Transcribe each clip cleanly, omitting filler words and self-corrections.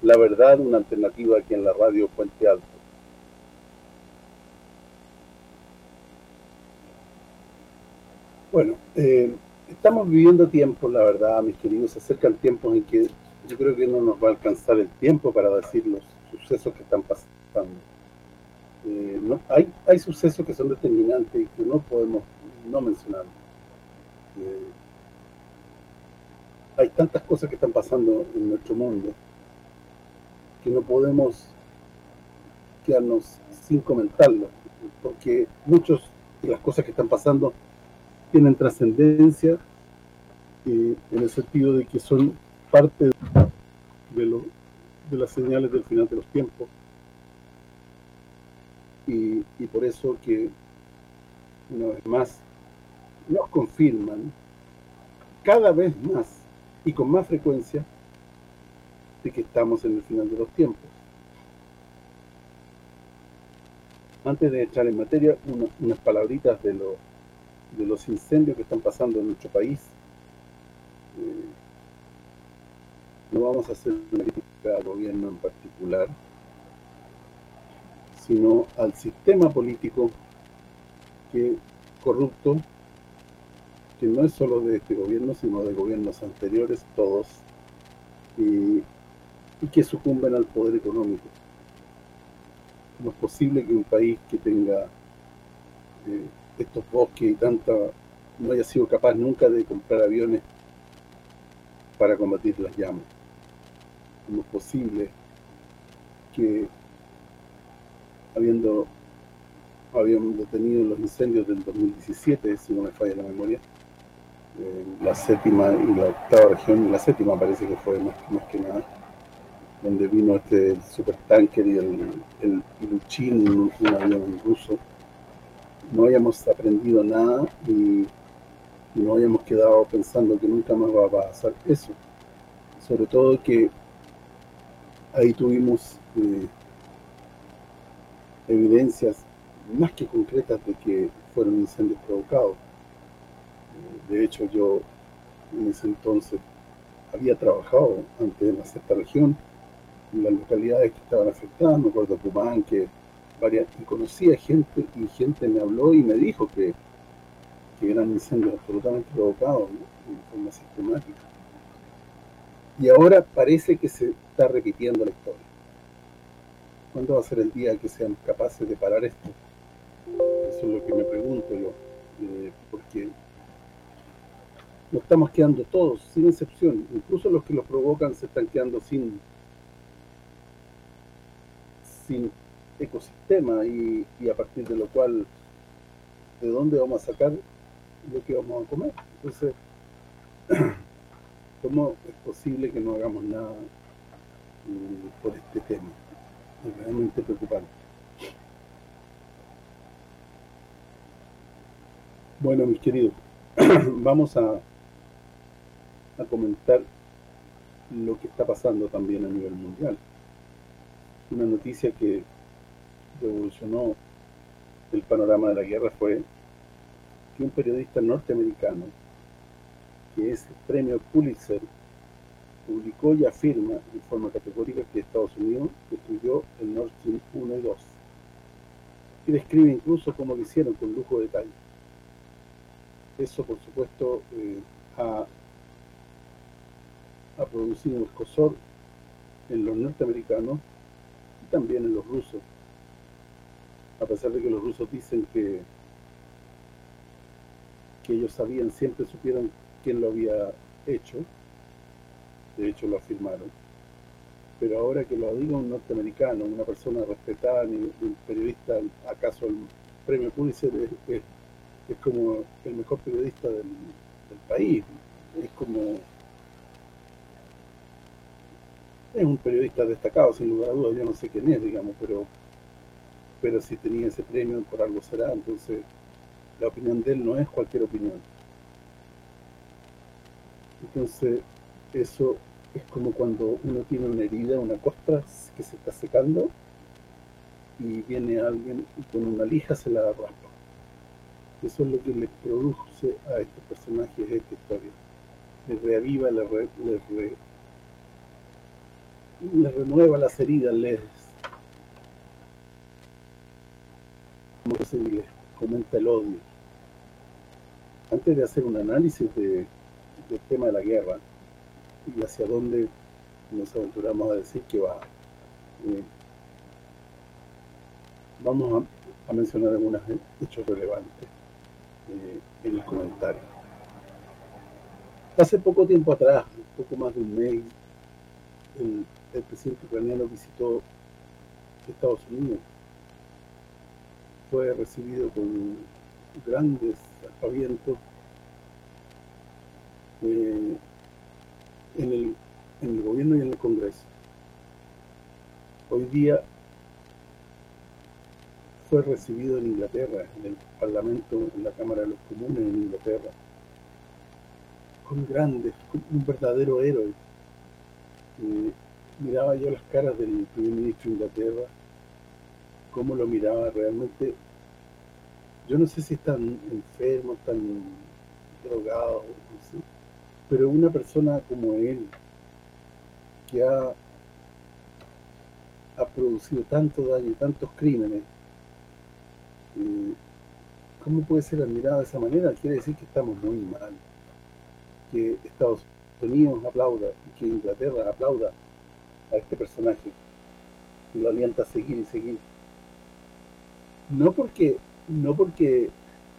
La Verdad, una alternativa aquí en la radio Puente Alto. Bueno, estamos viviendo tiempos, la verdad, mis queridos, se acercan tiempos en que yo creo que no nos va a alcanzar el tiempo para decir los sucesos que están pasando. No, hay sucesos que son determinantes y que no podemos no mencionar. Eh, hay tantas cosas que están pasando en nuestro mundo que no podemos quedarnos sin comentarlo, porque muchas de las cosas que están pasando tienen trascendencia, en el sentido de que son parte de, lo, de las señales del final de los tiempos, y por eso que una vez más nos confirman cada vez más y con más frecuencia de que estamos en el final de los tiempos. Antes de entrar en materia, unas palabritas de los incendios que están pasando en nuestro país. No vamos a hacer una crítica al gobierno en particular, sino al sistema político que corrupto, que no es solo de este gobierno, sino de gobiernos anteriores, todos, y que sucumben al poder económico. No es posible que un país que tenga estos bosques y tanta, no haya sido capaz nunca de comprar aviones para combatir las llamas. No es posible que habíamos detenido los incendios del 2017, si no me falla la memoria, la séptima y la octava región, y la séptima parece que fue más que nada, donde vino este supertanker y el Ilyushin, un avión ruso. No hayamos aprendido nada y nos hayamos quedado pensando que nunca más va a pasar eso. Sobre todo que ahí tuvimos evidencias más que concretas de que fueron incendios provocados. De hecho, yo en ese entonces había trabajado antes en la sexta región, en las localidades que estaban afectadas, me acuerdo de Pumán, y conocía gente, y gente me habló y me dijo que eran incendios absolutamente provocados, ¿no?, de forma sistemática. Y ahora parece que se está repitiendo la historia. ¿Cuándo va a ser el día que sean capaces de parar esto? Eso es lo que me pregunto yo, porque nos estamos quedando todos, sin excepción, incluso los que los provocan se están quedando sin ecosistema, y a partir de lo cual, ¿de dónde vamos a sacar lo que vamos a comer? Entonces, ¿cómo es posible que no hagamos nada por este tema? Es realmente preocupante. Bueno, mis queridos, vamos a comentar lo que está pasando también a nivel mundial. Una noticia que revolucionó el panorama de la guerra fue que un periodista norteamericano, que es el premio Pulitzer, publicó y afirma en forma categórica que Estados Unidos destruyó el Nord Stream 1 y 2, y describe incluso cómo lo hicieron con lujo de detalle. Eso, por supuesto, ha producido un escozor en los norteamericanos y también en los rusos, a pesar de que los rusos dicen que ellos sabían, siempre supieron quién lo había hecho, de hecho lo afirmaron, pero ahora que lo diga un norteamericano, una persona respetada, un periodista, acaso el premio Pulitzer es como el mejor periodista del país, es como, es un periodista destacado sin lugar a dudas, yo no sé quién es, digamos, pero si tenía ese premio por algo será. Entonces la opinión de él no es cualquier opinión. Entonces eso es como cuando uno tiene una herida, una costra que se está secando, y viene alguien y con una lija se la raspa. Eso es lo que le produce a estos personajes esta historia. Les reaviva, les renueva las heridas, como se les comenta el odio. Antes de hacer un análisis del tema de la guerra y hacia dónde nos aventuramos a decir que va, eh, vamos a mencionar algunos hechos relevantes en los comentarios. Hace poco tiempo atrás, un poco más de un mes, el presidente ucraniano visitó Estados Unidos. Fue recibido con grandes aspavientos eh, en el gobierno y en el Congreso. Hoy día fue recibido en Inglaterra, en el Parlamento, en la Cámara de los Comunes en Inglaterra, con un verdadero héroe. Miraba yo las caras del primer ministro de Inglaterra, cómo lo miraba realmente. Yo no sé si están enfermos, están drogados, no sé, pero una persona como él, que ha producido tanto daño, tantos crímenes, ¿cómo puede ser admirado de esa manera? Quiere decir que estamos muy mal, que Estados Unidos aplauda y que Inglaterra aplauda a este personaje y lo alienta a seguir y seguir. No porque no porque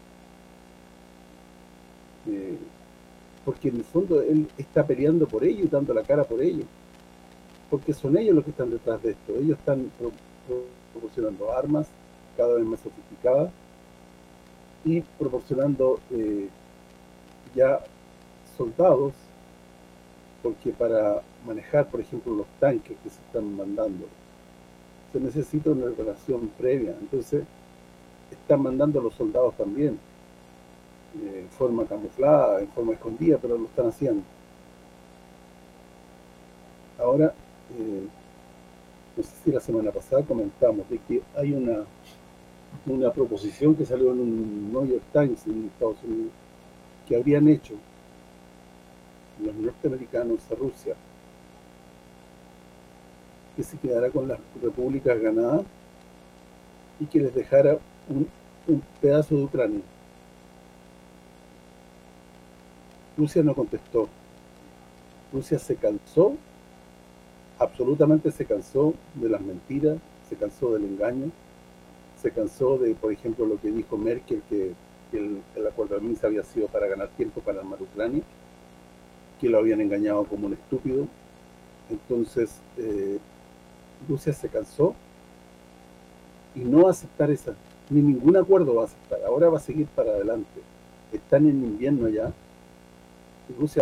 eh, porque en el fondo él está peleando por ello y dando la cara por ello, porque son ellos los que están detrás de esto. Ellos están proporcionando armas cada vez más sofisticadas y proporcionando ya soldados, porque para manejar, por ejemplo, los tanques que se están mandando, se necesita una relación previa. Entonces, están mandando a los soldados también, en forma camuflada, en forma escondida, pero lo están haciendo. Ahora, no sé si la semana pasada comentamos de que hay una proposición que salió en un New York Times en Estados Unidos, que habrían hecho los norteamericanos a Rusia, que se quedara con las repúblicas ganadas y que les dejara un pedazo de Ucrania. Rusia no contestó. Rusia se cansó, absolutamente se cansó de las mentiras, se cansó del engaño, se cansó de, por ejemplo, lo que dijo Merkel, que el acuerdo de Minsk había sido para ganar tiempo para armar Ucrania, que lo habían engañado como un estúpido. Entonces, Rusia se cansó y no va a aceptar esa, ni ningún acuerdo va a aceptar. Ahora va a seguir para adelante. Están en invierno ya. Y Rusia,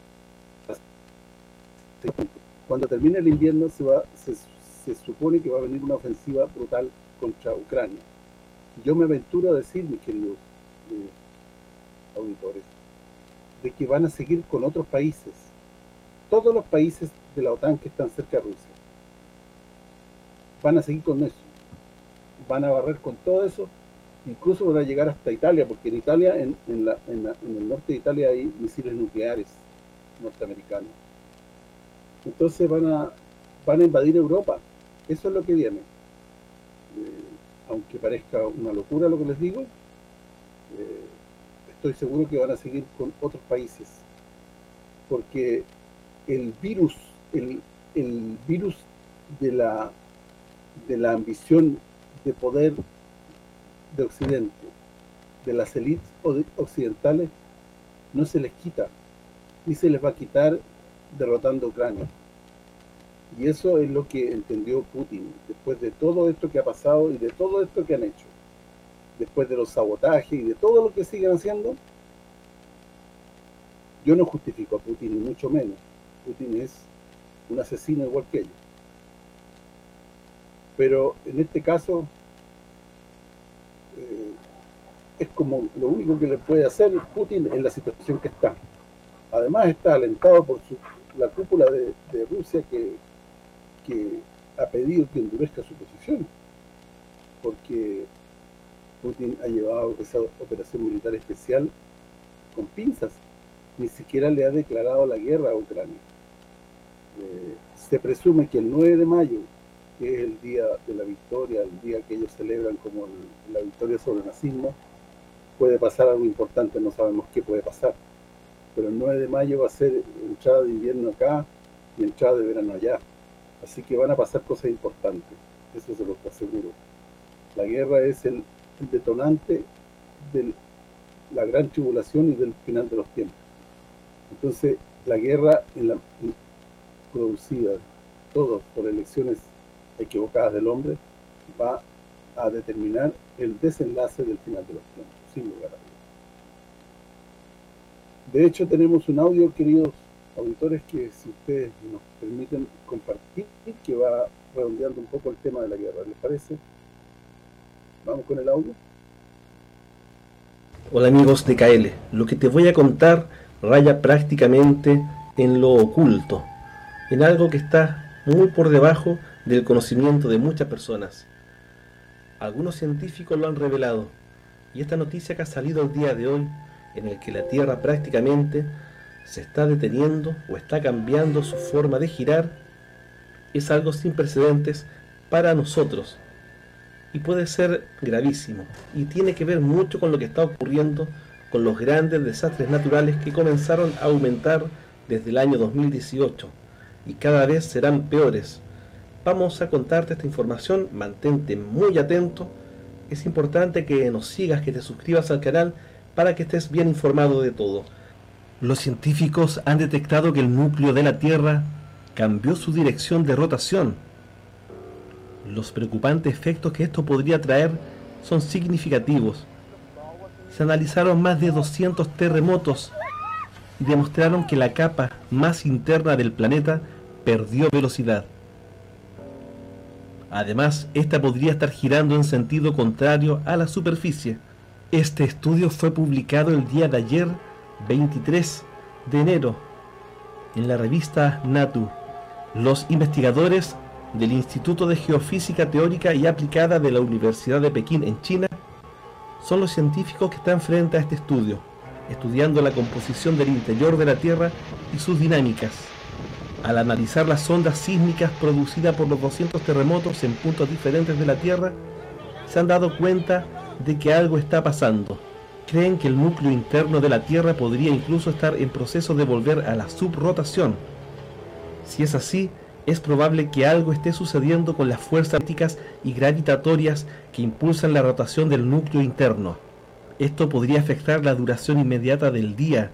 cuando termine el invierno, se supone que va a venir una ofensiva brutal contra Ucrania. Yo me aventuro a decir, mis queridos auditores, de que van a seguir con otros países, todos los países de la OTAN que están cerca de Rusia, van a seguir con eso, van a barrer con todo eso, incluso van a llegar hasta Italia, porque en Italia, en el norte de Italia hay misiles nucleares norteamericanos. Entonces van a invadir Europa. Eso es lo que viene. Aunque parezca una locura lo que les digo, estoy seguro que van a seguir con otros países, porque el virus el virus de la ambición de poder de Occidente, de las élites occidentales, no se les quita, ni se les va a quitar derrotando a Ucrania. Y eso es lo que entendió Putin, después de todo esto que ha pasado y de todo esto que han hecho, después de los sabotajes y de todo lo que siguen haciendo. Yo no justifico a Putin, ni mucho menos. Putin es un asesino igual que ellos. Pero en este caso, es como lo único que le puede hacer Putin en la situación que está. Además está alentado por la cúpula de Rusia que ha pedido que endurezca su posición, porque Putin ha llevado esa operación militar especial con pinzas, ni siquiera le ha declarado la guerra a Ucrania. Se presume que el 9 de mayo, que es el día de la victoria, el día que ellos celebran como la victoria sobre el nazismo, puede pasar algo importante, no sabemos qué puede pasar. Pero el 9 de mayo va a ser entrada de invierno acá y entrada de verano allá. Así que van a pasar cosas importantes, eso se lo aseguro. La guerra es el detonante de la gran tribulación y del final de los tiempos. Entonces, la guerra producida todo por elecciones equivocadas del hombre va a determinar el desenlace del final de los tiempos, sin lugar a dudas. De hecho, tenemos un audio, queridos auditores, que si ustedes nos permiten compartir, que va redondeando un poco el tema de la guerra, ¿les parece? Vamos con el audio. Hola amigos de KL, lo que te voy a contar raya prácticamente en lo oculto, en algo que está muy por debajo del conocimiento de muchas personas. Algunos científicos lo han revelado, y esta noticia que ha salido el día de hoy, en el que la Tierra prácticamente se está deteniendo o está cambiando su forma de girar, es algo sin precedentes para nosotros, y puede ser gravísimo, y tiene que ver mucho con lo que está ocurriendo con los grandes desastres naturales que comenzaron a aumentar desde el año 2018 y cada vez serán peores. Vamos a contarte esta información, mantente muy atento, es importante que nos sigas, que te suscribas al canal para que estés bien informado de todo. Los científicos han detectado que el núcleo de la Tierra cambió su dirección de rotación. Los preocupantes efectos que esto podría traer son significativos. Se analizaron más de 200 terremotos y demostraron que la capa más interna del planeta perdió velocidad. Además, esta podría estar girando en sentido contrario a la superficie. Este estudio fue publicado el día de ayer, 23 de enero, en la revista Nature. Los investigadores del Instituto de Geofísica Teórica y Aplicada de la Universidad de Pekín en China son los científicos que están frente a este estudio, estudiando la composición del interior de la Tierra y sus dinámicas. Al analizar las ondas sísmicas producidas por los 200 terremotos en puntos diferentes de la Tierra, se han dado cuenta de que algo está pasando. Creen que el núcleo interno de la Tierra podría incluso estar en proceso de volver a la subrotación. Si es así, es probable que algo esté sucediendo con las fuerzas magnéticas y gravitatorias que impulsan la rotación del núcleo interno. Esto podría afectar la duración inmediata del día,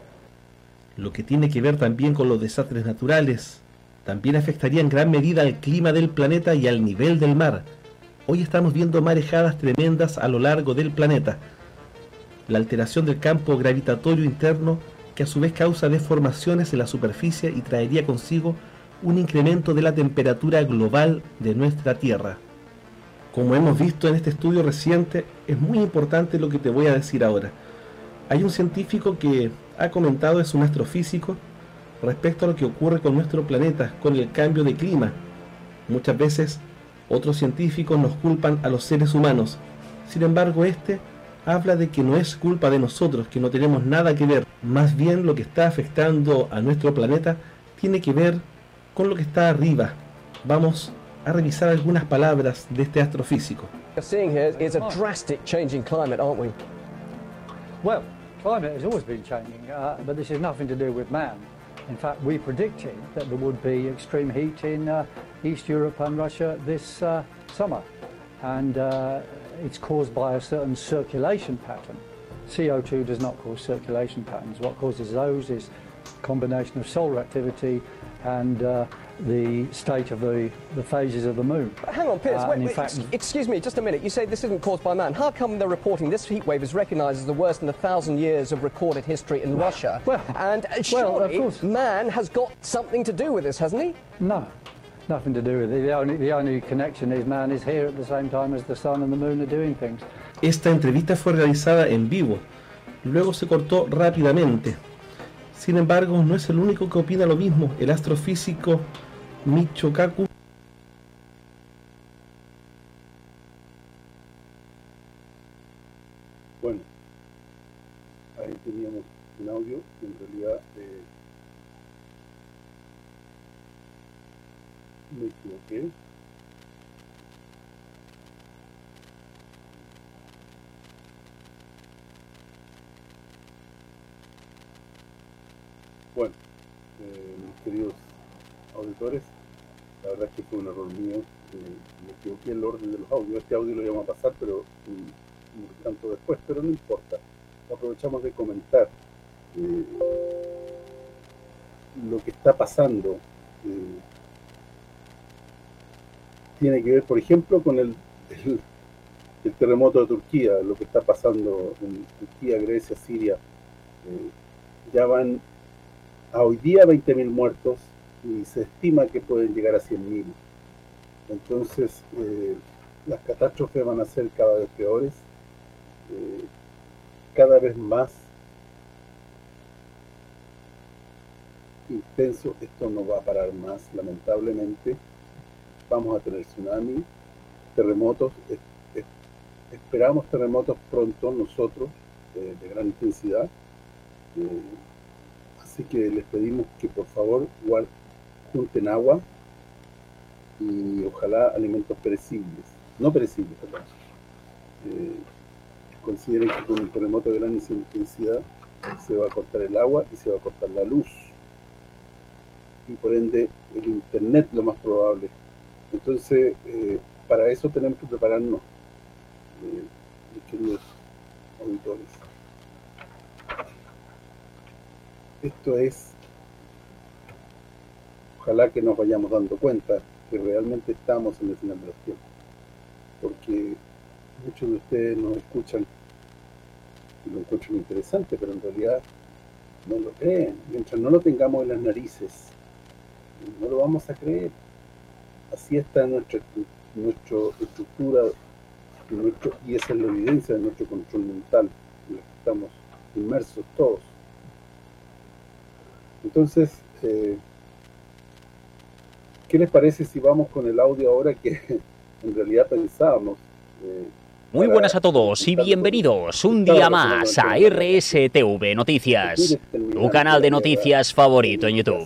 lo que tiene que ver también con los desastres naturales. También afectaría en gran medida al clima del planeta y al nivel del mar. Hoy estamos viendo marejadas tremendas a lo largo del planeta. La alteración del campo gravitatorio interno, que a su vez causa deformaciones en la superficie y traería consigo un incremento de la temperatura global de nuestra Tierra. Como hemos visto en este estudio reciente, es muy importante lo que te voy a decir ahora. Hay un científico que ha comentado, es un astrofísico, respecto a lo que ocurre con nuestro planeta, con el cambio de clima. Muchas veces otros científicos nos culpan a los seres humanos. Sin embargo, este habla de que no es culpa de nosotros, que no tenemos nada que ver. Más bien lo que está afectando a nuestro planeta tiene que ver con lo que está arriba. Vamos a revisar algunas palabras de este astrofísico. What we're seeing here is a drastic change in climate, aren't we? Well, climate has always been changing, but this has nothing to do with man. In fact, we predicted that there would be extreme heat in East Europe and Russia this summer, and it's caused by a certain circulation pattern. CO2 does not cause circulation patterns. What causes those is a combination of solar activity and the state of the phases of the moon. But hang on, Piers, excuse me, just a minute. You say this isn't caused by man. How come they're reporting this heat wave is recognised as the worst in 1,000 years of recorded history in Russia? And surely man has got something to do with this, hasn't he? No, nothing to do with it. The only connection is man is here at the same time as the sun and the moon are doing things. Esta entrevista fue realizada en vivo, luego se cortó rápidamente. Sin embargo, no es el único que opina lo mismo. El astrofísico Michio Kaku Bueno, ahí teníamos un audio, en realidad Me equivoqué. Bueno, mis queridos auditores, la verdad es que fue un error mío. Me equivoqué en el orden de los audios. Este audio lo íbamos a pasar, pero un tanto después, pero no importa. Aprovechamos de comentar lo que está pasando. Tiene que ver, por ejemplo, con el terremoto de Turquía, lo que está pasando en Turquía, Grecia, Siria. Ya van a hoy día 20.000 muertos y se estima que pueden llegar a 100.000. Entonces, las catástrofes van a ser cada vez peores, cada vez más intenso. Esto no va a parar más, lamentablemente. Vamos a tener tsunami, terremotos. Esperamos terremotos pronto nosotros, de gran intensidad. Así que les pedimos que por favor junten agua y ojalá alimentos perecibles, no perecibles, perdón. Consideren que con un terremoto de gran intensidad se va a cortar el agua y se va a cortar la luz, y por ende el internet lo más probable. Entonces, para eso tenemos que prepararnos, mis queridos auditores. Esto es, ojalá que nos vayamos dando cuenta que realmente estamos en el final de los tiempos, porque muchos de ustedes nos escuchan y lo encuentran interesante, pero en realidad no lo creen. Mientras no lo tengamos en las narices, no lo vamos a creer. Así está nuestra estructura, y esa es la evidencia de nuestro control mental, en el que estamos inmersos todos. Entonces, ¿qué les parece si vamos con el audio ahora que en realidad pensábamos? Muy buenas a todos y bienvenidos un día más a RSTV Noticias, tu canal de noticias favorito en YouTube.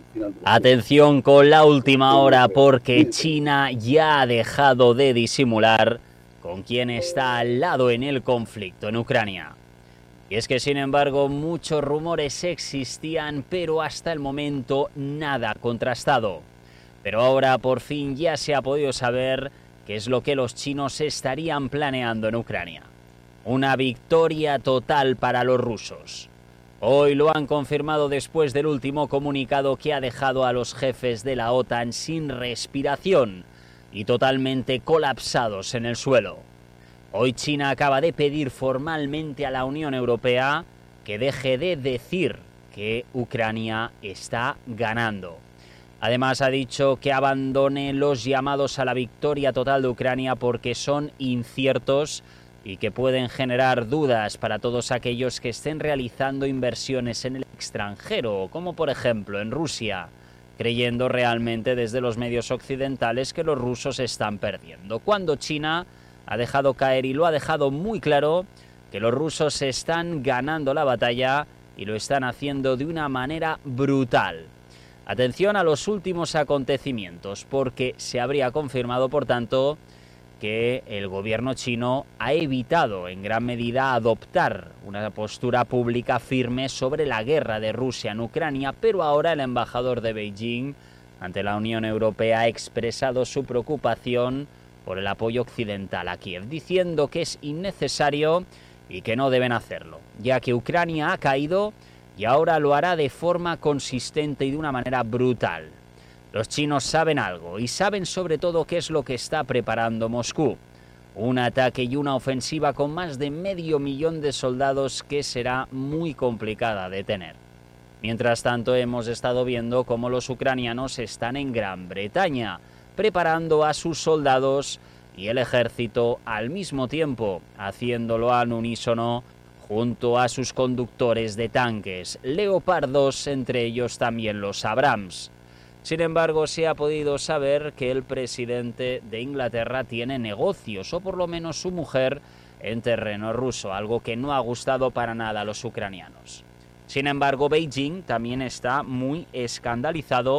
Atención con la última hora, porque China ya ha dejado de disimular con quién está al lado en el conflicto en Ucrania. Y es que, sin embargo, muchos rumores existían, pero hasta el momento nada contrastado. Pero ahora por fin ya se ha podido saber qué es lo que los chinos estarían planeando en Ucrania. Una victoria total para los rusos. Hoy lo han confirmado después del último comunicado que ha dejado a los jefes de la OTAN sin respiración y totalmente colapsados en el suelo. Hoy China acaba de pedir formalmente a la Unión Europea que deje de decir que Ucrania está ganando. Además ha dicho que abandone los llamados a la victoria total de Ucrania porque son inciertos y que pueden generar dudas para todos aquellos que estén realizando inversiones en el extranjero, como por ejemplo en Rusia, creyendo realmente desde los medios occidentales que los rusos están perdiendo, cuando China ha dejado caer, y lo ha dejado muy claro, que los rusos están ganando la batalla y lo están haciendo de una manera brutal. Atención a los últimos acontecimientos, porque se habría confirmado, por tanto, que el gobierno chino ha evitado en gran medida adoptar una postura pública firme sobre la guerra de Rusia en Ucrania, pero ahora el embajador de Beijing ante la Unión Europea ha expresado su preocupación por el apoyo occidental a Kiev, diciendo que es innecesario y que no deben hacerlo, ya que Ucrania ha caído y ahora lo hará de forma consistente y de una manera brutal. Los chinos saben algo y saben sobre todo qué es lo que está preparando Moscú. Un ataque y una ofensiva con más de 500.000 de soldados que será muy complicada de detener. Mientras tanto, hemos estado viendo cómo los ucranianos están en Gran Bretaña, preparando a sus soldados y el ejército al mismo tiempo, haciéndolo al unísono junto a sus conductores de tanques, leopardos, entre ellos también los Abrams. Sin embargo, se ha podido saber que el presidente de Inglaterra tiene negocios, o por lo menos su mujer, en terreno ruso, algo que no ha gustado para nada a los ucranianos. Sin embargo, Beijing también está muy escandalizado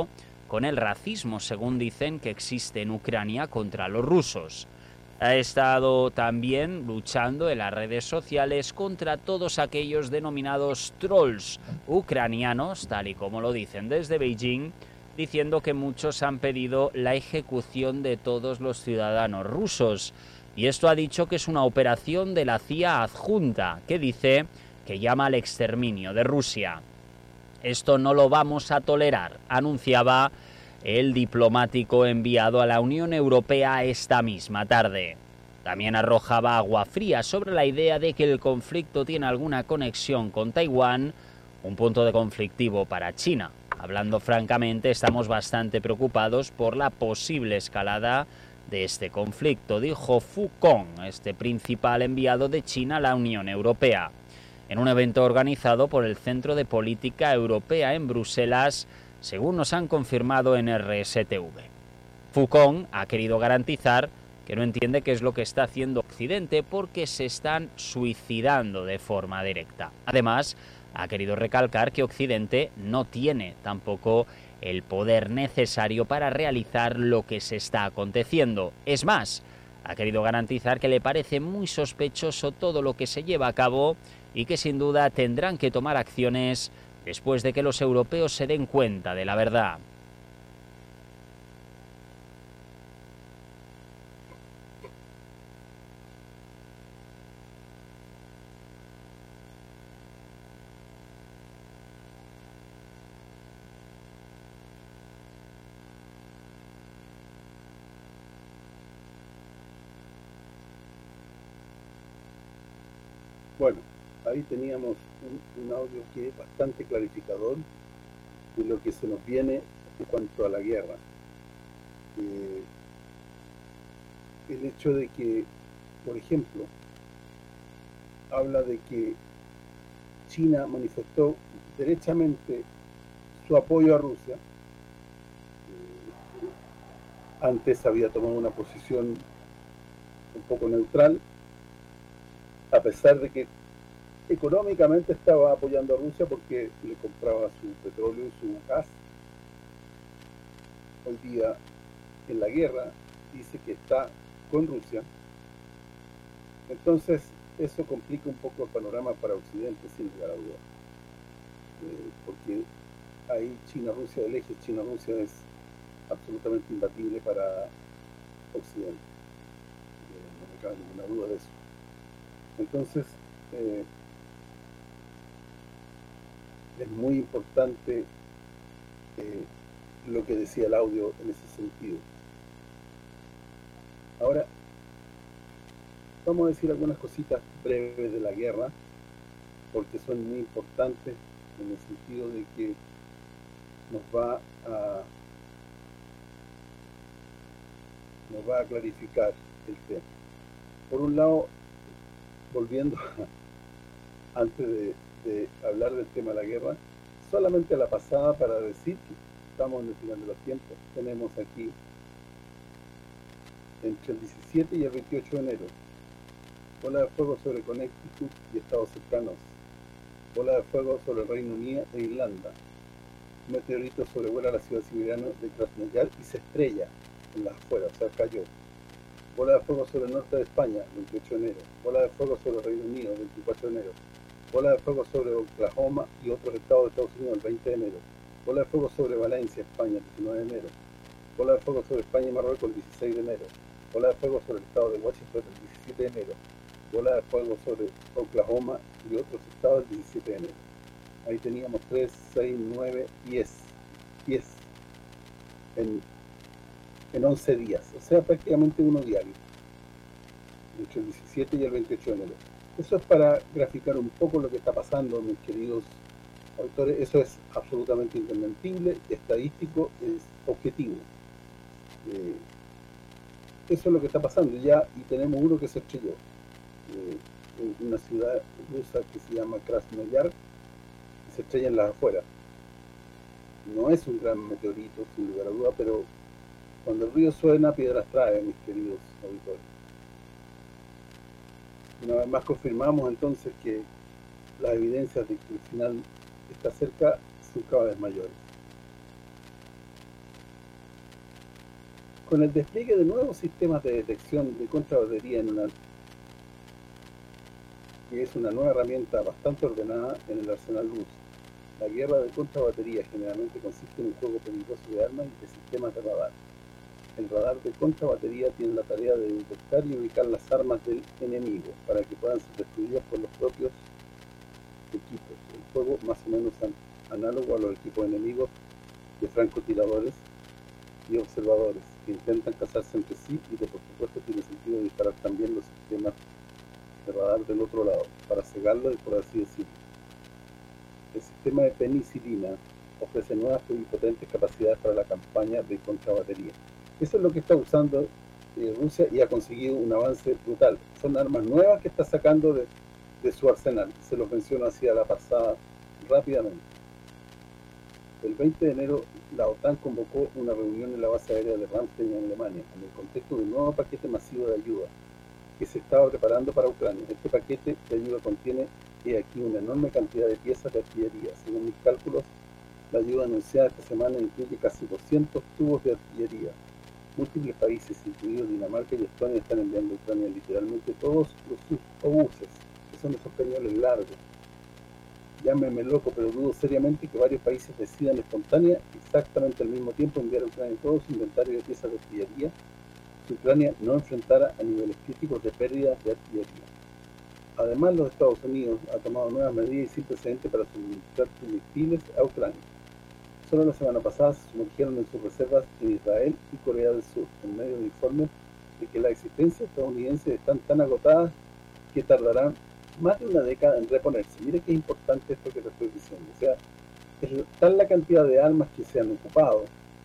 con el racismo, según dicen, que existe en Ucrania contra los rusos. Ha estado también luchando en las redes sociales contra todos aquellos denominados trolls ucranianos, tal y como lo dicen desde Beijing, diciendo que muchos han pedido la ejecución de todos los ciudadanos rusos. Y esto ha dicho que es una operación de la CIA adjunta, que dice que llama al exterminio de Rusia. Esto no lo vamos a tolerar, anunciaba el diplomático enviado a la Unión Europea esta misma tarde. También arrojaba agua fría sobre la idea de que el conflicto tiene alguna conexión con Taiwán, un punto de conflictivo para China. Hablando francamente, estamos bastante preocupados por la posible escalada de este conflicto, dijo Fu Kong, este principal enviado de China a la Unión Europea. En un evento organizado por el Centro de Política Europea en Bruselas, según nos han confirmado en RSTV. Fu Kong ha querido garantizar que no entiende qué es lo que está haciendo Occidente porque se están suicidando de forma directa. Además, ha querido recalcar que Occidente no tiene tampoco el poder necesario para realizar lo que se está aconteciendo. Es más, ha querido garantizar que le parece muy sospechoso todo lo que se lleva a cabo y que sin duda tendrán que tomar acciones después de que los europeos se den cuenta de la verdad. Bueno, ahí teníamos un audio que es bastante clarificador de lo que se nos viene en cuanto a la guerra. El hecho de que, por ejemplo, habla de que China manifestó derechamente su apoyo a Rusia. Antes había tomado una posición un poco neutral, a pesar de que económicamente estaba apoyando a Rusia porque le compraba su petróleo y su gas. Hoy día, en la guerra, dice que está con Rusia. Entonces, eso complica un poco el panorama para Occidente, sin lugar a dudas. Porque ahí China-Rusia, el eje China-Rusia es absolutamente imbatible para Occidente. No me cabe ninguna duda de eso. Entonces, es muy importante lo que decía el audio en ese sentido. Ahora, vamos a decir algunas cositas breves de la guerra, porque son muy importantes en el sentido de que nos va a clarificar el tema. Por un lado, volviendo antes de hablar del tema de la guerra, solamente a la pasada para decir que estamos en el final de los tiempos. Tenemos aquí entre el 17 y el 28 de enero bola de fuego sobre Connecticut y estados cercanos, bola de fuego sobre el Reino Unido e Irlanda, un meteorito sobrevuela la ciudad siberiana de Krasnoyar y se estrella en las afueras, o sea, cayó. Bola de fuego sobre el norte de España, 28 de enero. Bola de fuego sobre el Reino Unido, 24 de enero. Bola de fuego sobre Oklahoma y otros estados de Estados Unidos, el 20 de enero. Bola de fuego sobre Valencia, España, el 19 de enero. Bola de fuego sobre España y Marruecos, el 16 de enero. Bola de fuego sobre el estado de Washington, el 17 de enero. Bola de fuego sobre Oklahoma y otros estados, el 17 de enero. Ahí teníamos 3, 6, 9, 10 en 11 días, o sea, prácticamente uno diario, entre el 17 y el 28 de enero. Eso es para graficar un poco lo que está pasando, mis queridos autores. Eso es absolutamente indesmentible, estadístico, es objetivo. Eso es lo que está pasando ya, y tenemos uno que se estrelló en una ciudad rusa que se llama Krasnoyar, y se estrella en las afueras. No es un gran meteorito, sin lugar a duda, pero cuando el río suena, piedras trae, mis queridos auditores. Una vez más confirmamos entonces que las evidencias de que el final está cerca son cada vez mayores. Con el despliegue de nuevos sistemas de detección de contrabatería que es una nueva herramienta bastante ordenada en el arsenal ruso. La guerra de contrabatería generalmente consiste en un juego peligroso de armas y de sistemas de radar. El radar de contrabatería tiene la tarea de detectar y ubicar las armas del enemigo para que puedan ser destruidas por los propios equipos. El juego más o menos análogo a los equipos enemigos de francotiradores y observadores que intentan cazarse entre sí, y que por supuesto tiene sentido disparar también los sistemas de radar del otro lado para cegarlo, y por así decirlo. El sistema de penicilina ofrece nuevas y potentes capacidades para la campaña de contrabatería. Eso es lo que está usando Rusia, y ha conseguido un avance brutal. Son armas nuevas que está sacando de su arsenal. Se los menciono así a la pasada rápidamente. El 20 de enero la OTAN convocó una reunión en la base aérea de Ramstein en Alemania, en el contexto de un nuevo paquete masivo de ayuda que se estaba preparando para Ucrania. Este paquete de ayuda contiene aquí una enorme cantidad de piezas de artillería. Según mis cálculos, la ayuda anunciada esta semana incluye casi 200 tubos de artillería. Múltiples países, incluidos Dinamarca y Estonia, están enviando a Ucrania literalmente todos sus obuses, que son esos cañones largos. Llámeme loco, pero dudo seriamente que varios países decidan espontánea exactamente al mismo tiempo enviar a Ucrania todo su inventario de piezas de artillería si Ucrania no enfrentara a niveles críticos de pérdidas de artillería. Además, los Estados Unidos ha tomado nuevas medidas sin precedentes para suministrar proyectiles a Ucrania. Solo la semana pasada se sumergieron en sus reservas en Israel y Corea del Sur, en medio de informes de que las existencias estadounidenses están tan agotadas que tardarán más de una década en reponerse. Mire qué importante esto que te estoy diciendo. O sea, es tal la cantidad de armas que se han ocupado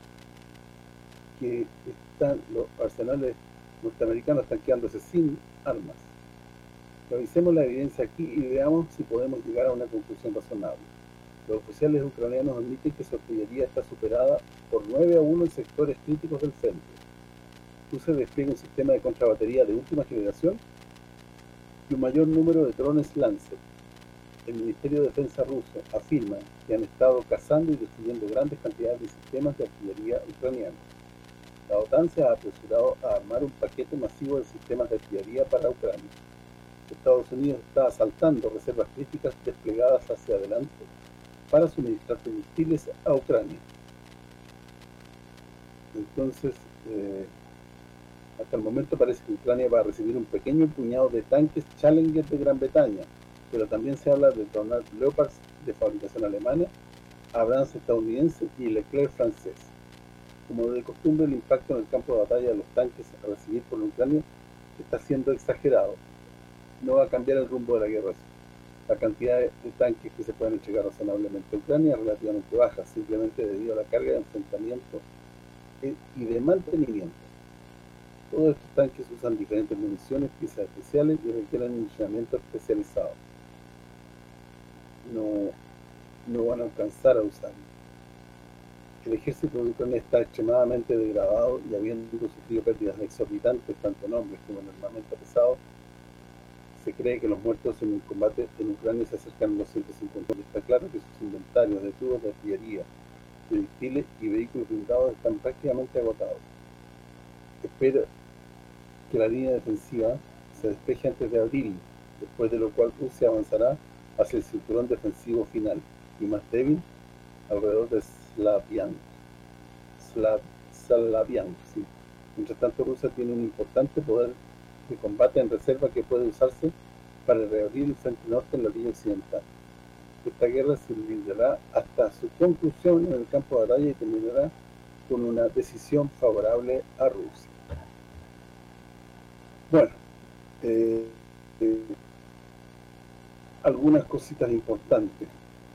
que los arsenales norteamericanos están quedándose sin armas. Revisemos la evidencia aquí y veamos si podemos llegar a una conclusión razonable. Los oficiales ucranianos admiten que su artillería está superada por 9-1 en sectores críticos del frente. Rusia despliega un sistema de contrabatería de última generación y un mayor número de drones Lancer. El Ministerio de Defensa ruso afirma que han estado cazando y destruyendo grandes cantidades de sistemas de artillería ucranianos. La OTAN se ha apresurado a armar un paquete masivo de sistemas de artillería para Ucrania. Estados Unidos está asaltando reservas críticas desplegadas hacia adelante para suministrar proyectiles a Ucrania. Entonces, hasta el momento parece que Ucrania va a recibir un pequeño puñado de tanques Challenger de Gran Bretaña, pero también se habla de Tornado Leopards de fabricación alemana, Abrams estadounidense y Leclerc francés. Como de costumbre, el impacto en el campo de batalla de los tanques a recibir por Ucrania está siendo exagerado. No va a cambiar el rumbo de la guerra. La cantidad de tanques que se pueden entregar razonablemente a Ucrania es relativamente baja, simplemente debido a la carga de enfrentamiento y de mantenimiento. Todos estos tanques usan diferentes municiones, piezas especiales y requieren un entrenamiento especializado. No van a alcanzar a usarlo. El ejército de Ucrania está extremadamente degradado y habiendo sufrido pérdidas exorbitantes tanto en hombres como en armamento pesado, se cree que los muertos en el combate en Ucrania se acercan a los 150. Está claro que sus inventarios de tubos de artillería, proyectiles y vehículos blindados están prácticamente agotados. Espero que la línea defensiva se despeje antes de abril, después de lo cual Rusia avanzará hacia el cinturón defensivo final y más débil alrededor de Slaviansk. Sí. Mientras tanto, Rusia tiene un importante poder de combate en reserva que puede usarse para reabrir el frente norte en la orilla occidental. Esta guerra se librará hasta su conclusión en el campo de batalla y terminará con una decisión favorable a Rusia. Bueno, algunas cositas importantes.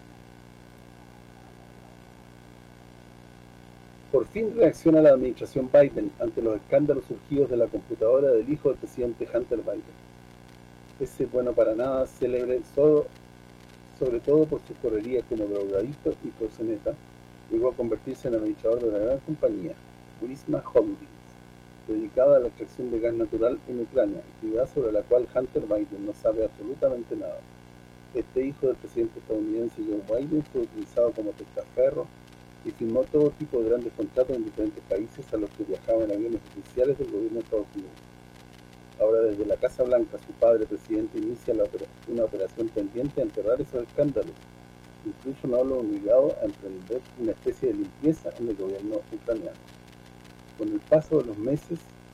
Por fin reacciona la administración Biden ante los escándalos surgidos de la computadora del hijo del presidente Hunter Biden. Ese bueno para nada célebre, sobre todo por sus correrías como drogadicto y proxeneta, llegó a convertirse en administrador de una gran compañía, Burisma Holdings, dedicada a la extracción de gas natural en Ucrania, actividad sobre la cual Hunter Biden no sabe absolutamente nada. Este hijo del presidente estadounidense Joe Biden fue utilizado como testaferro y firmó todo tipo de grandes contratos en diferentes países a los que viajaban aviones oficiales del gobierno de Estados Unidos. Ahora, desde la Casa Blanca, su padre, presidente, inicia una operación tendiente a enterrar esos escándalos. Incluso no lo ha obligado a emprender una especie de limpieza en el gobierno ucraniano. Con el paso de los meses,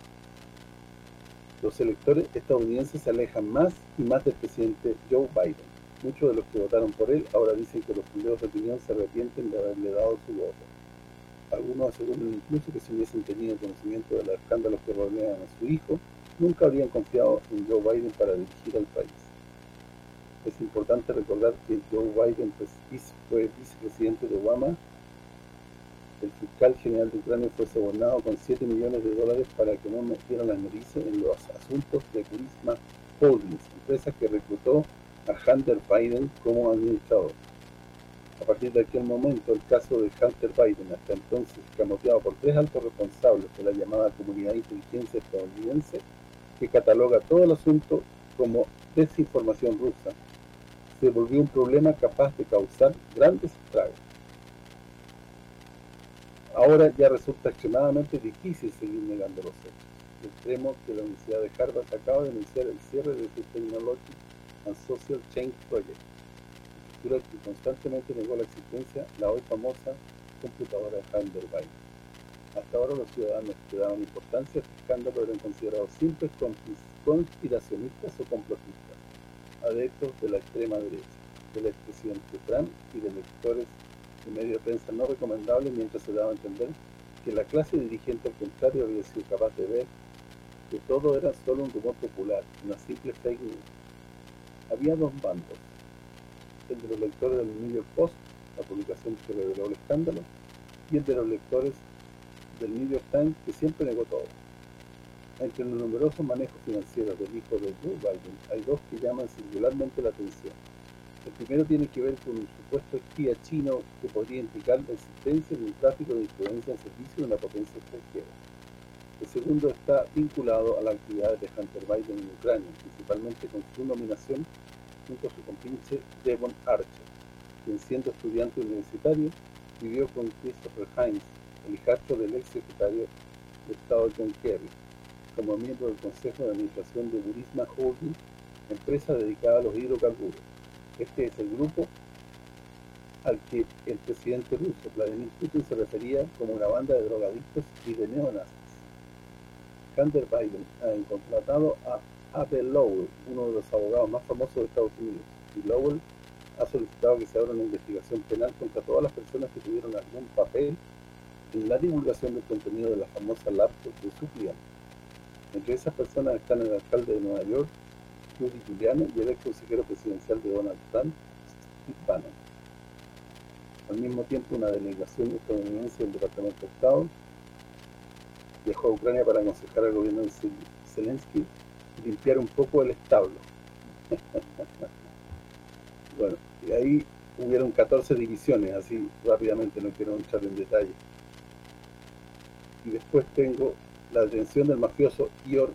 los electores estadounidenses se alejan más y más del presidente Joe Biden. Muchos de los que votaron por él ahora dicen que los sondeos de opinión se arrepienten de haberle dado su voto. Algunos aseguran incluso que si hubiesen tenido conocimiento de los escándalos que rodean a su hijo, nunca habrían confiado en Joe Biden para dirigir al país. Es importante recordar que Joe Biden fue vicepresidente de Obama. El fiscal general de Ucrania fue sobornado con $7 millones para que no metiera las narices en los asuntos de Burisma Holdings, empresa que reclutó a Hunter Biden como administrador. A partir de aquel momento, el caso de Hunter Biden, hasta entonces camoteado por 3 altos responsables de la llamada comunidad de inteligencia estadounidense, que cataloga todo el asunto como desinformación rusa, se volvió un problema capaz de causar grandes estragos. Ahora ya resulta extremadamente difícil seguir negando los hechos, de extremo que la Universidad de Harvard acaba de anunciar el cierre de su Technology and Social Change Project, estructura que constantemente negó la existencia la hoy famosa computadora de Hunter Biden. Hasta ahora los ciudadanos que daban importancia a este escándalo eran considerados simples conspiracionistas o complotistas, adeptos de la extrema derecha, del expresidente Trump y de lectores de medio de prensa no recomendables, mientras se daba a entender que la clase dirigente al contrario había sido capaz de ver que todo era solo un rumor popular, una simple fake news. Había 2 bandos, el de los lectores del New York Post, la publicación que reveló el escándalo, y el de los lectores del New York Times, que siempre negó todo. Entre los numerosos manejos financieros del hijo de Joe Biden, hay 2 que llaman singularmente la atención. El primero tiene que ver con un supuesto espía chino que podría implicar la existencia de un tráfico de influencia en servicio de una potencia extranjera. El segundo está vinculado a las actividades de Hunter Biden en Ucrania, principalmente con su nominación junto a su compinche Devon Archer, quien siendo estudiante universitario vivió con Christopher Heinz, el hijastro del ex secretario de Estado John Kerry, como miembro del Consejo de Administración de Burisma Holdings, empresa dedicada a los hidrocarburos. Este es el grupo al que el presidente ruso Vladimir Putin se refería como una banda de drogadictos y de neonazis. Hunter Biden ha contratado a Abel Lowell, uno de los abogados más famosos de Estados Unidos, y Lowell ha solicitado que se abra una investigación penal contra todas las personas que tuvieron algún papel en la divulgación del contenido de la famosa laptop de su cliente. Entre esas personas están el alcalde de Nueva York, Rudy Giuliani, y el ex consejero presidencial de Donald Trump, Steve Bannon. Al mismo tiempo, una delegación estadounidense del Departamento de Estado viajó a Ucrania para aconsejar al gobierno de Zelensky y limpiar un poco el establo. Bueno, y ahí hubieron 14 divisiones, así rápidamente, no quiero entrar en detalle. Y después tengo la detención del mafioso Igor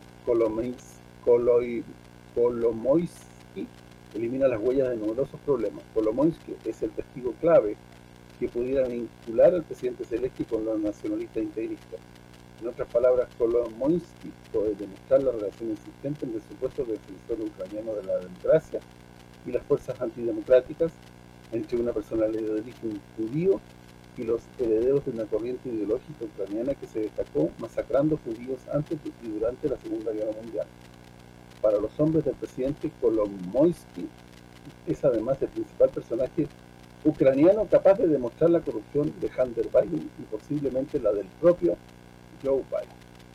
Kolomoisky, elimina las huellas de numerosos problemas. Kolomoisky es el testigo clave que pudiera vincular al presidente Zelensky con los nacionalistas integristas. En otras palabras, Kolomoisky puede demostrar la relación existente entre el supuesto defensor ucraniano de la democracia y las fuerzas antidemocráticas, entre una personalidad de origen judío y los herederos de una corriente ideológica ucraniana que se destacó masacrando judíos antes y durante la Segunda Guerra Mundial. Para los hombres del presidente, Kolomoisky es además el principal personaje ucraniano capaz de demostrar la corrupción de Hunter Biden y posiblemente la del propio Joe Biden.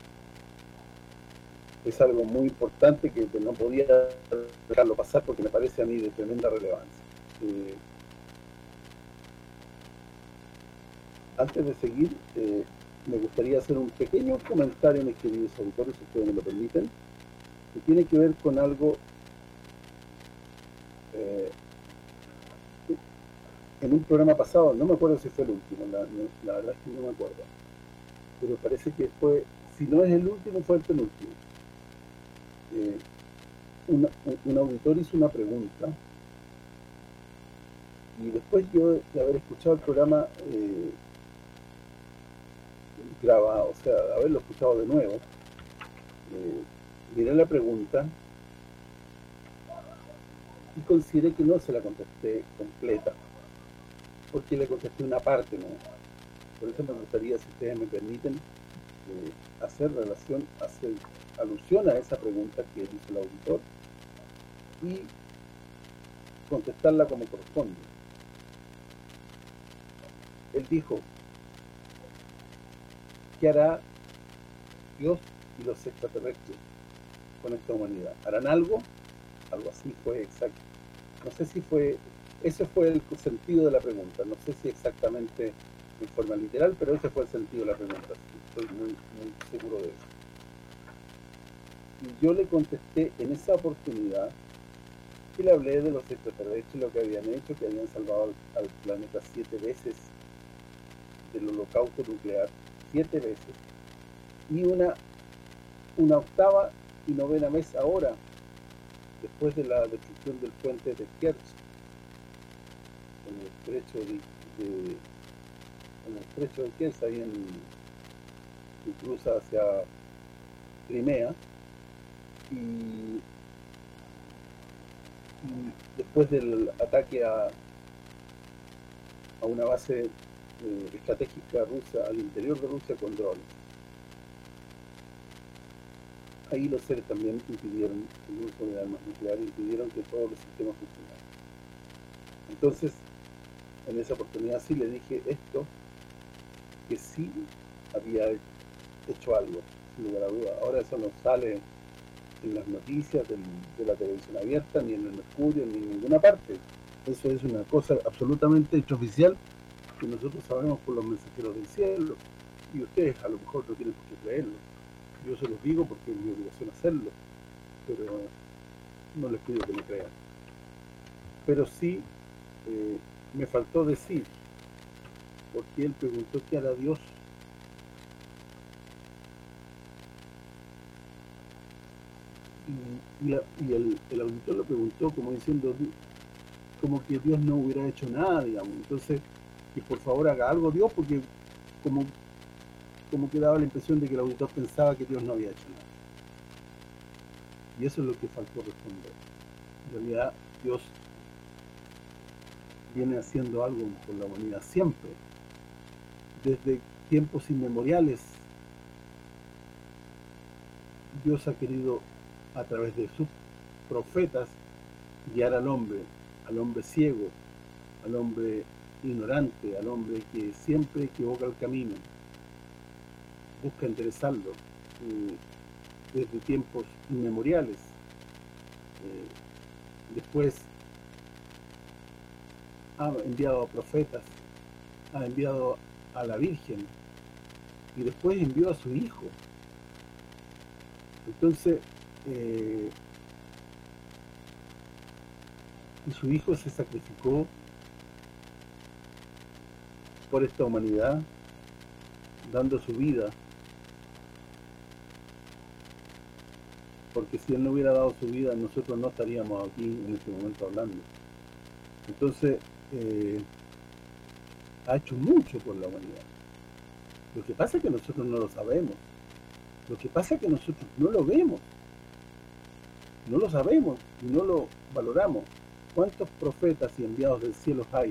Es algo muy importante que no podía dejarlo pasar porque me parece a mí de tremenda relevancia. Antes de seguir, me gustaría hacer un pequeño comentario, mis queridos auditores, si ustedes me lo permiten, que tiene que ver con algo en un programa pasado, no me acuerdo si fue el último, la verdad es que no me acuerdo, pero parece que fue, si no es el último, fue el penúltimo. Un auditor hizo una pregunta y después yo de haber escuchado el programa grabado, o sea, haberlo escuchado de nuevo, miré la pregunta y consideré que no se la contesté completa, porque le contesté una parte, ¿no? Por eso me gustaría, si ustedes me permiten, hacer alusión a esa pregunta que hizo el auditor y contestarla como corresponde. Él dijo: ¿qué hará Dios y los extraterrestres con esta humanidad? ¿Harán algo? Algo así fue exacto. No sé si fue, ese fue el sentido de la pregunta, no sé si exactamente en forma literal, pero ese fue el sentido de la pregunta, estoy muy seguro de eso. Y yo le contesté en esa oportunidad y le hablé de los extraterrestres, lo que habían hecho, que habían salvado al planeta 7 veces del holocausto nuclear, 7 veces, y una octava y novena vez ahora, después de la destrucción del puente de Kerch, en el estrecho de Kerch, ahí que cruza hacia Crimea, y después del ataque a una base estratégica rusa al interior de Rusia con drones. Ahí los seres también impidieron el uso de armas nucleares, impidieron que todos los sistemas funcionaran. Entonces, en esa oportunidad sí le dije esto, que sí había hecho algo, sin lugar a duda. Ahora eso no sale en las noticias de la televisión abierta, ni en el Mercurio, ni en ninguna parte. Eso es una cosa absolutamente extraoficial que nosotros sabemos por los mensajeros del cielo, y ustedes a lo mejor no tienen por qué creerlo. Yo se los digo porque es mi obligación hacerlo, pero no les pido que me crean. Pero sí me faltó decir, porque él preguntó qué hará Dios. Y el auditor lo preguntó como diciendo, como que Dios no hubiera hecho nada, digamos. Entonces, que por favor haga algo Dios, porque como que daba la impresión de que el auditor pensaba que Dios no había hecho nada. Y eso es lo que faltó responder. En realidad, Dios viene haciendo algo por la humanidad siempre, desde tiempos inmemoriales. Dios ha querido, a través de sus profetas, guiar al hombre ciego, al hombre ignorante, al hombre que siempre equivoca el camino, busca enderezarlo desde tiempos inmemoriales. Después ha enviado a profetas, ha enviado a la Virgen, y después envió a su Hijo. Entonces, y su Hijo se sacrificó por esta humanidad, dando su vida, porque si Él no hubiera dado su vida, nosotros no estaríamos aquí en este momento hablando. Entonces, ha hecho mucho por la humanidad. Lo que pasa es que nosotros no lo sabemos. Lo que pasa es que nosotros no lo vemos. No lo sabemos y no lo valoramos. ¿Cuántos profetas y enviados del cielo hay?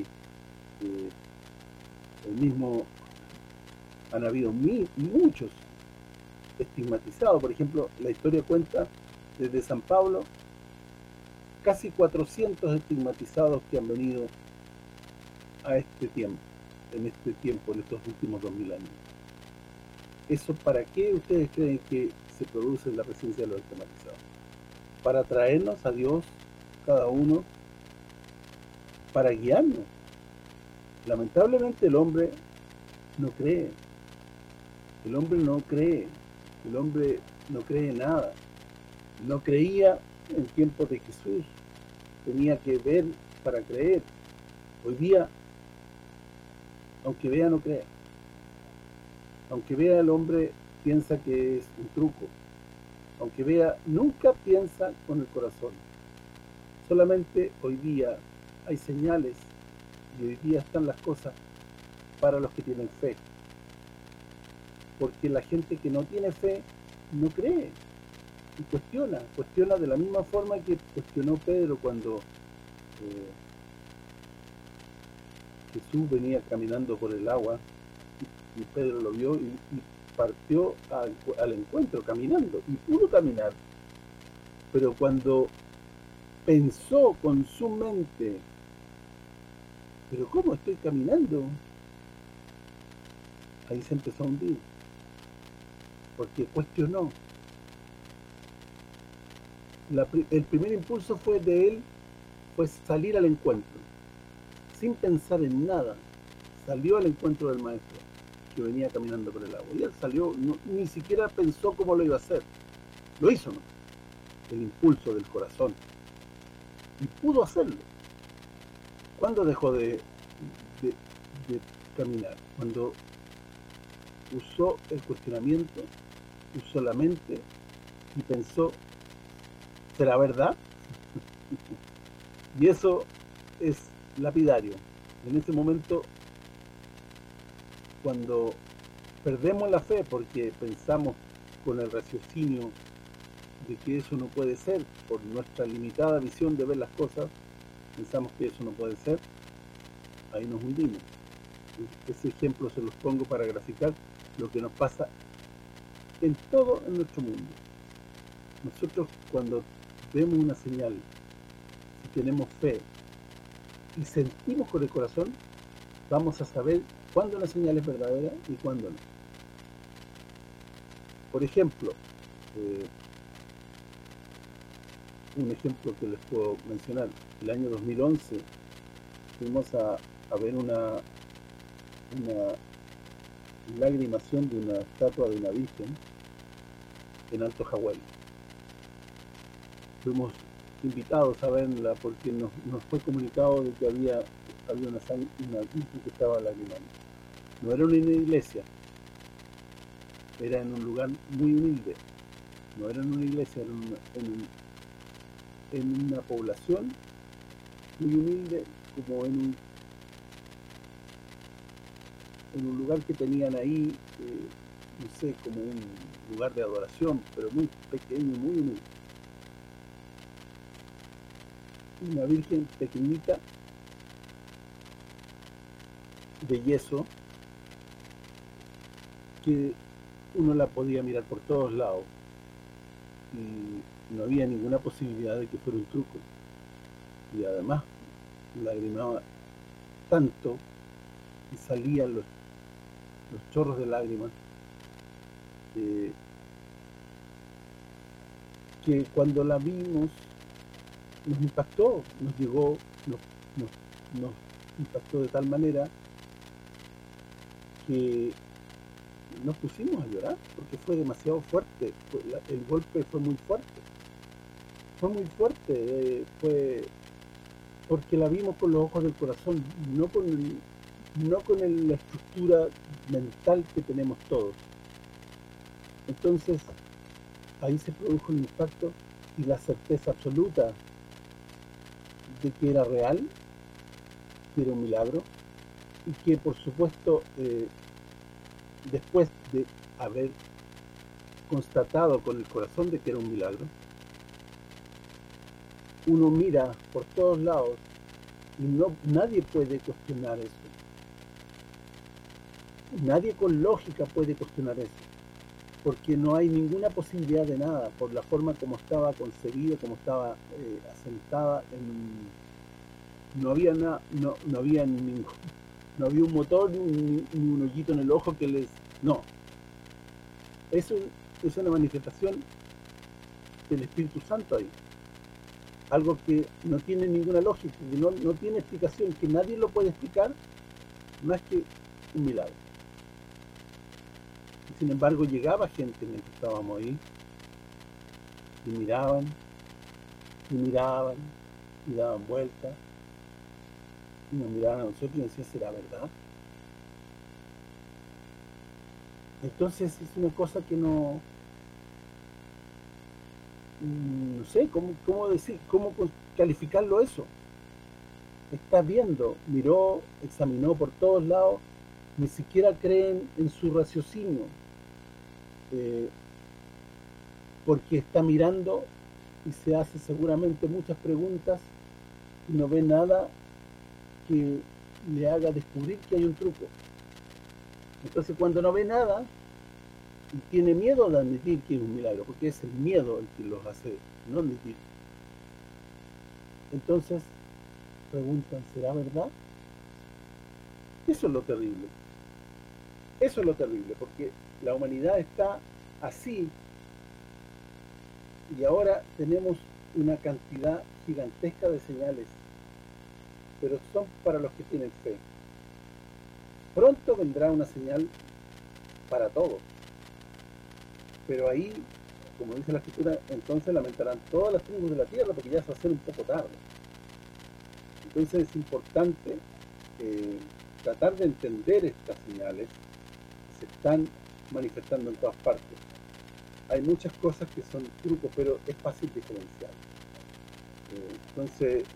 El mismo han habido muchos estigmatizados. Por ejemplo, la historia cuenta desde San Pablo casi 400 estigmatizados que han venido a este tiempo, en estos últimos 2000 años. ¿Eso para qué ustedes creen que se produce la presencia de los estigmatizados? Para traernos a Dios, cada uno, para guiarnos. Lamentablemente el hombre no cree. El hombre no cree. El hombre no cree en nada. No creía en tiempos de Jesús. Tenía que ver para creer. Hoy día, aunque vea, no cree. Aunque vea, el hombre piensa que es un truco. Aunque vea, nunca piensa con el corazón. Solamente hoy día hay señales y hoy día están las cosas para los que tienen fe. porque la gente que no tiene fe no cree y cuestiona de la misma forma que cuestionó Pedro cuando Jesús venía caminando por el agua y Pedro lo vio y partió al encuentro caminando y pudo caminar, pero cuando pensó con su mente, pero ¿cómo estoy caminando? Ahí se empezó a hundir, porque cuestionó. El primer impulso fue de él, fue salir al encuentro, sin pensar en nada, salió al encuentro del maestro, que venía caminando por el agua, y él salió, ni siquiera pensó cómo lo iba a hacer, lo hizo, ¿no? El impulso del corazón, y pudo hacerlo. ¿Cuándo dejó de caminar? Cuando usó el cuestionamiento, usó la mente y pensó, ¿será verdad? Y eso es lapidario. En ese momento, cuando perdemos la fe porque pensamos con el raciocinio de que eso no puede ser, por nuestra limitada visión de ver las cosas, pensamos que eso no puede ser, ahí nos hundimos. Ese ejemplo se los pongo para graficar lo que nos pasa en todo en nuestro mundo. Nosotros cuando vemos una señal, si tenemos fe y sentimos con el corazón, vamos a saber cuándo una señal es verdadera y cuándo no. Por ejemplo, un ejemplo que les puedo mencionar, el año 2011 fuimos a ver una lagrimación de una estatua de una virgen en Alto Hawái. Fuimos invitados a verla porque nos fue comunicado de que había una virgen que estaba lagrimando. No era una iglesia, era en un lugar muy humilde, no era en una iglesia, era en una población muy humilde, como en un lugar que tenían ahí, no sé, como un lugar de adoración, pero muy pequeño, muy humilde. Una virgen pequeñita, de yeso, que uno la podía mirar por todos lados y no había ninguna posibilidad de que fuera un truco, y además lagrimaba tanto y salían los chorros de lágrimas que cuando la vimos nos impactó, nos llegó, nos impactó de tal manera que nos pusimos a llorar porque fue demasiado fuerte, el golpe fue muy fuerte, fue porque la vimos con los ojos del corazón, no con la estructura mental que tenemos todos. Entonces ahí se produjo el impacto y la certeza absoluta de que era real, que era un milagro, y que por supuesto después de haber constatado con el corazón de que era un milagro, uno mira por todos lados y nadie puede cuestionar eso. Nadie con lógica puede cuestionar eso, porque no hay ninguna posibilidad de nada, por la forma como estaba concebido, como estaba asentada no había nada, no había un motor ni un hoyito en el ojo que les... No. Eso es una manifestación del Espíritu Santo ahí. Algo que no tiene ninguna lógica, que no tiene explicación, que nadie lo puede explicar más que un milagro. Y sin embargo llegaba gente mientras estábamos ahí y miraban y daban vueltas y nos miraban a nosotros y decían, ¿será verdad? Entonces es una cosa que no sé cómo decir, cómo calificarlo eso. Está viendo, miró, examinó por todos lados, ni siquiera creen en su raciocinio, porque está mirando y se hace seguramente muchas preguntas y no ve nada que le haga descubrir que hay un truco. Entonces cuando no ve nada y tiene miedo de admitir que es un milagro, porque es el miedo el que los hace no admitir, entonces preguntan, ¿será verdad? Eso es lo terrible. Eso es lo terrible, porque la humanidad está así y ahora tenemos una cantidad gigantesca de señales, pero son para los que tienen fe. Pronto vendrá una señal para todos, pero ahí, como dice la Escritura, entonces lamentarán todas las tribus de la tierra, porque ya se va a hacer un poco tarde. Entonces es importante tratar de entender estas señales que se están manifestando en todas partes. Hay muchas cosas que son trucos, pero es fácil diferenciar. Entonces,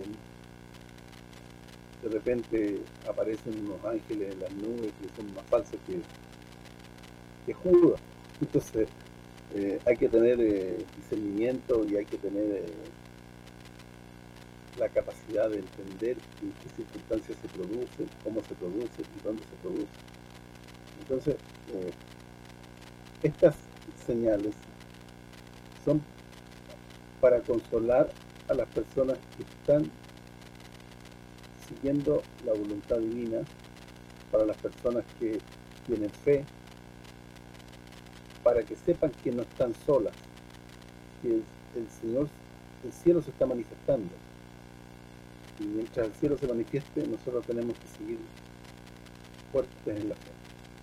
de repente aparecen unos ángeles en las nubes que son más falsos que Judas. Entonces, hay que tener discernimiento y hay que tener la capacidad de entender en qué circunstancias se produce, cómo se produce y dónde se produce. Entonces, estas señales son para consolar a las personas que están siguiendo la voluntad divina, para las personas que tienen fe, para que sepan que no están solas, que el cielo se está manifestando. Y mientras el cielo se manifieste, nosotros tenemos que seguir fuertes en la fe.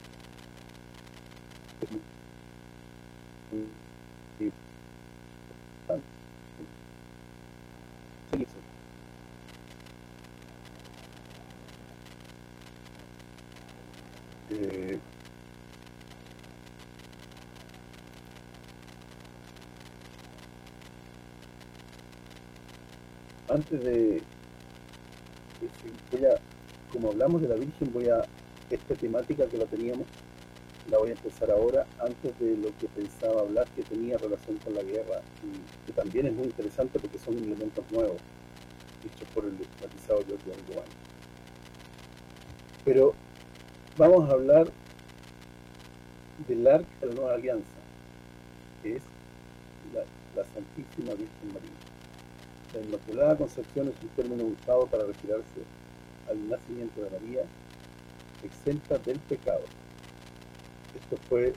Antes de como hablamos de la Virgen, esta temática que la teníamos, la voy a empezar ahora, antes de lo que pensaba hablar, que tenía relación con la guerra, y que también es muy interesante porque son elementos nuevos, hechos por el batizado Giorgio Giovanni. Pero vamos a hablar del Arca de la Nueva Alianza, que es la Santísima Virgen María. La Inmaculada Concepción es un término usado para referirse al nacimiento de María, exenta del pecado. Esto fue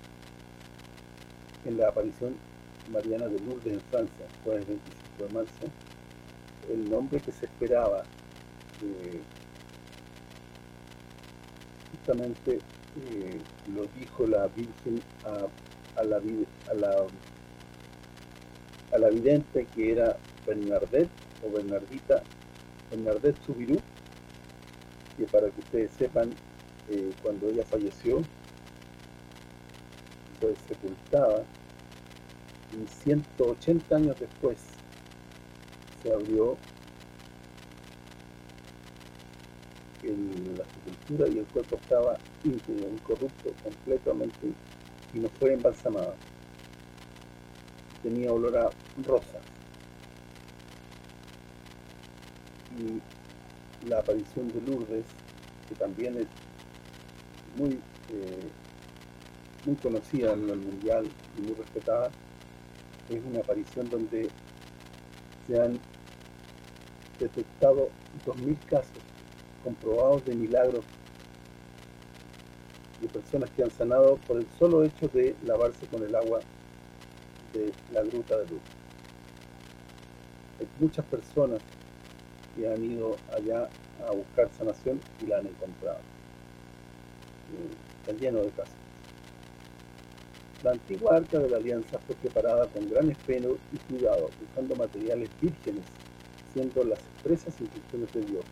en la aparición mariana de Lourdes en Francia, fue el 25 de marzo, el nombre que se esperaba, justamente lo dijo la Virgen a la vidente, que era Bernadette o Bernardita, Bernadette Soubirous, que para que ustedes sepan, cuando ella falleció, fue sepultada, y 180 años después se abrió la sepultura y el cuerpo estaba íntegro, incorrupto, completamente, y no fue embalsamada. Tenía olor a rosa. Y la aparición de Lourdes, que también es muy conocida en el mundial y muy respetada, es una aparición donde se han detectado 2000 casos comprobados de milagros de personas que han sanado por el solo hecho de lavarse con el agua de la gruta de Lourdes. Hay muchas personas que han ido allá a buscar sanación y la han encontrado. Está lleno de casos. La antigua Arca de la Alianza fue preparada con gran esmero y cuidado, usando materiales vírgenes, siendo las expresas instrucciones de Dios.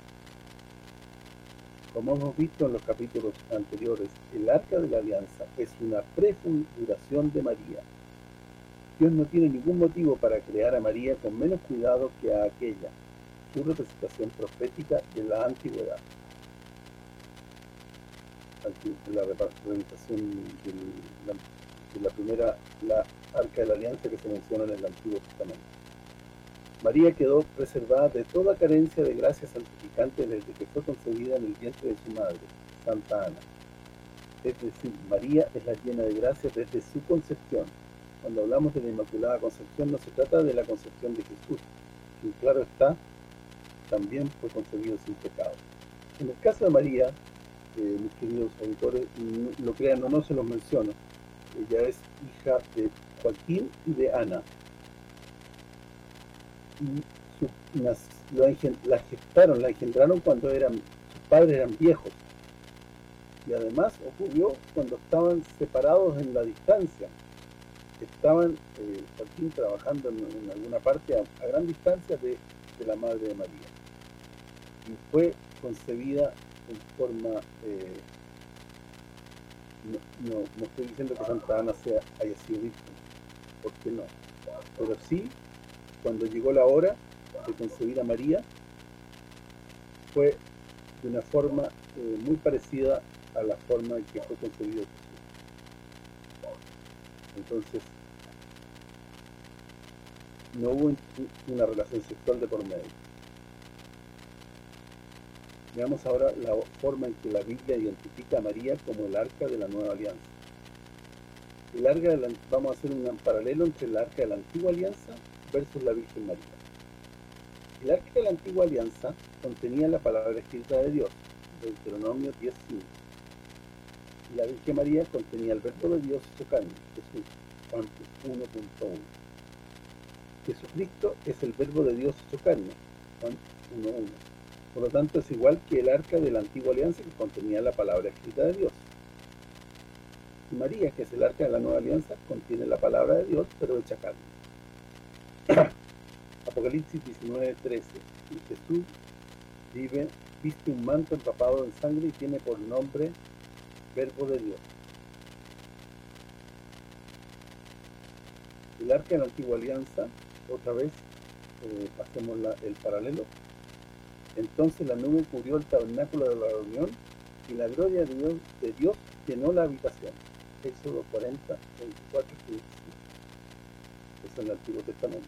Como hemos visto en los capítulos anteriores, el Arca de la Alianza es una prefiguración de María. Dios no tiene ningún motivo para crear a María con menos cuidado que a aquella, su representación profética de la antigüedad. La representación es la Arca de la Alianza que se menciona en el Antiguo Testamento. María quedó preservada de toda carencia de gracia santificante desde que fue concebida en el vientre de su madre, Santa Ana. Es decir, María es la llena de gracia desde su concepción. Cuando hablamos de la Inmaculada Concepción no se trata de la concepción de Jesús, que claro está, también fue concebido sin pecado. En el caso de María, mis queridos auditores, lo crean o no, se los menciono. Ella es hija de Joaquín y de Ana. Y la engendraron cuando sus padres eran viejos. Y además ocurrió cuando estaban separados en la distancia. Estaban Joaquín trabajando en alguna parte a gran distancia de la madre de María. Y fue concebida en forma, no estoy diciendo que Santa Ana haya sido virgen, porque no, pero sí, cuando llegó la hora de concebir a María, fue de una forma muy parecida a la forma en que fue concebido Jesús. Entonces, no hubo una relación sexual de por medio. Veamos ahora la forma en que la Biblia identifica a María como el Arca de la Nueva Alianza. Vamos a hacer un paralelo entre el Arca de la Antigua Alianza versus la Virgen María. El Arca de la Antigua Alianza contenía la palabra escrita de Dios, Deuteronomio 10:5. Y la Virgen María contenía el verbo de Dios hecho carne, Jesús, Juan 1.1. Jesucristo es el verbo de Dios hecho carne, Juan 1.1. Por lo tanto, es igual que el Arca de la Antigua Alianza que contenía la palabra escrita de Dios. Y María, que es el Arca de la Nueva Alianza, contiene la palabra de Dios, pero hecha carne. Apocalipsis 19:13. Y Jesús viste un manto empapado en sangre y tiene por nombre Verbo de Dios. El Arca de la Antigua Alianza, otra vez, hacemos el paralelo. Entonces la nube cubrió el tabernáculo de la reunión y la gloria de Dios llenó la habitación. Éxodo 40, 24, 25. Eso es el Antiguo Testamento.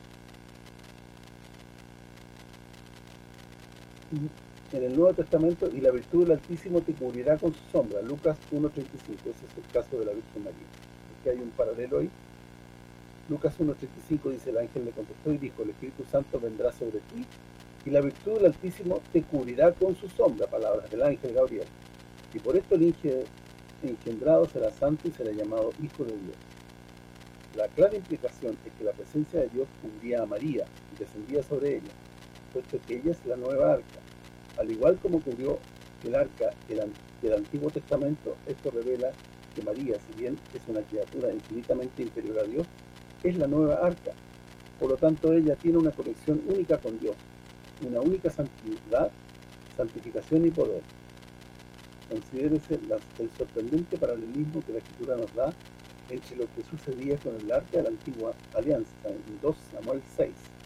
Y en el Nuevo Testamento, y la virtud del Altísimo te cubrirá con su sombra. Lucas 1.35. Ese es el caso de la Virgen María. Aquí hay un paralelo ahí. Lucas 1.35 dice: el ángel le contestó y dijo: el Espíritu Santo vendrá sobre ti, y la virtud del Altísimo te cubrirá con su sombra. Palabras del ángel Gabriel. Y por esto el engendrado será santo y será llamado Hijo de Dios. La clara implicación es que la presencia de Dios cubría a María y descendía sobre ella, puesto que ella es la nueva arca. Al igual como cubrió el arca del Antiguo Testamento, esto revela que María, si bien es una criatura infinitamente inferior a Dios, es la nueva arca. Por lo tanto, ella tiene una conexión única con Dios, una única santidad, santificación y poder. Considérese el sorprendente paralelismo que la Escritura nos da entre lo que sucedía con el Arca de la Antigua Alianza en 2 Samuel 6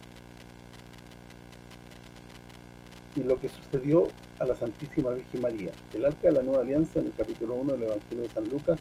y lo que sucedió a la Santísima Virgen María. El Arca de la Nueva Alianza en el capítulo 1 del Evangelio de San Lucas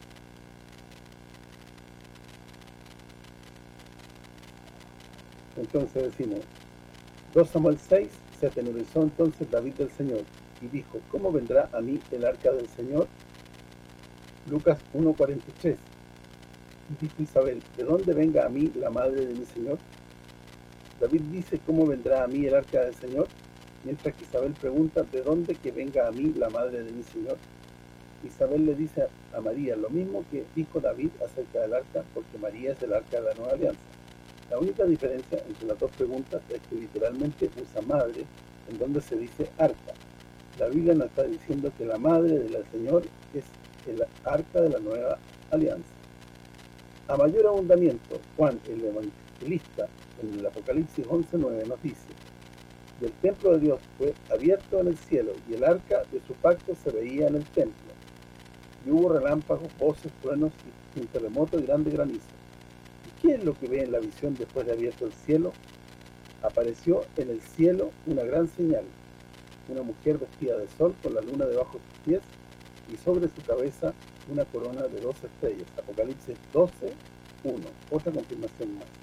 entonces decimos 2 Samuel 6, se atemorizó entonces David del Señor y dijo: ¿cómo vendrá a mí el arca del Señor? Lucas 1:43. Dijo Isabel: ¿de dónde venga a mí la madre de mi Señor? David dice: ¿cómo vendrá a mí el arca del Señor? Mientras que Isabel pregunta: ¿de dónde que venga a mí la madre de mi Señor? Isabel le dice a María lo mismo que dijo David acerca del arca, porque María es el arca de la Nueva Alianza. La única diferencia entre las dos preguntas es que literalmente usa madre, en donde se dice arca. La Biblia nos está diciendo que la madre del Señor es el arca de la Nueva Alianza. A mayor abundamiento, Juan, el evangelista, en el Apocalipsis 11:9 nos dice: y el templo de Dios fue abierto en el cielo, y el arca de su pacto se veía en el templo. Y hubo relámpagos, voces, truenos, y un terremoto y grande granizo. ¿Y qué es lo que ve en la visión después de abierto el cielo? Apareció en el cielo una gran señal: una mujer vestida de sol con la luna debajo de sus pies y sobre su cabeza una corona de 12 estrellas. Apocalipsis 12:1, otra confirmación más.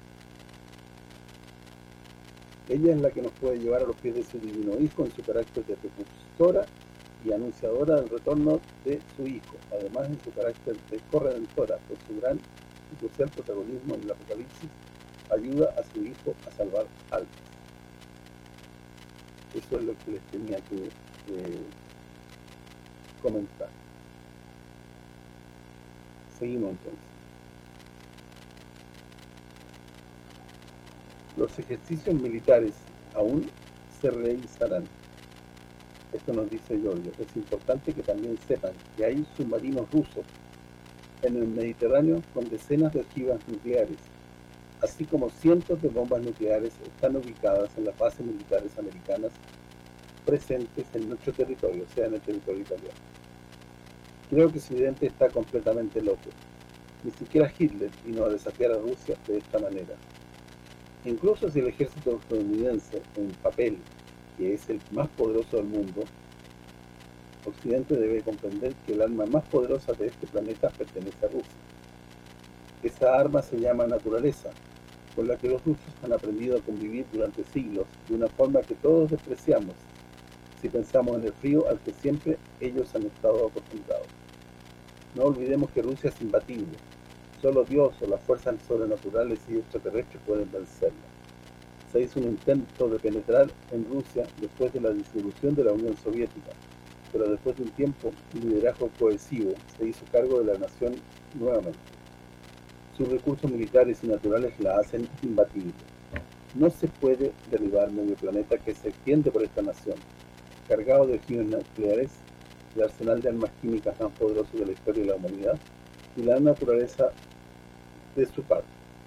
Ella es la que nos puede llevar a los pies de su divino Hijo en su carácter de precursora y anunciadora del retorno de su Hijo, además en su carácter de corredentora, por su gran y crucial protagonismo en el Apocalipsis, ayuda a su Hijo a salvar almas. Eso es lo que les tenía que comentar. Seguimos entonces. Los ejercicios militares aún se realizarán. Esto nos dice Giorgio. Es importante que también sepan que hay submarinos rusos en el Mediterráneo con decenas de ojivas nucleares, así como cientos de bombas nucleares están ubicadas en las bases militares americanas presentes en nuestro territorio, o sea, en el territorio italiano. Creo que Occidente está completamente loco. Ni siquiera Hitler vino a desafiar a Rusia de esta manera. Incluso si el ejército estadounidense, en papel, que es el más poderoso del mundo, Occidente debe comprender que el arma más poderosa de este planeta pertenece a Rusia. Esa arma se llama naturaleza, con la que los rusos han aprendido a convivir durante siglos de una forma que todos despreciamos, si pensamos en el frío al que siempre ellos han estado acostumbrados. No olvidemos que Rusia es imbatible. Solo Dios o las fuerzas sobrenaturales y extraterrestres pueden vencerla. Se hizo un intento de penetrar en Rusia después de la disolución de la Unión Soviética, pero después de un tiempo, un liderazgo cohesivo se hizo cargo de la nación nuevamente. Sus recursos militares y naturales la hacen imbatible. No se puede derribar medio planeta que se extiende por esta nación, cargado de ojivas nucleares, el arsenal de armas químicas más poderoso de la historia de la humanidad, y la naturaleza de su parte.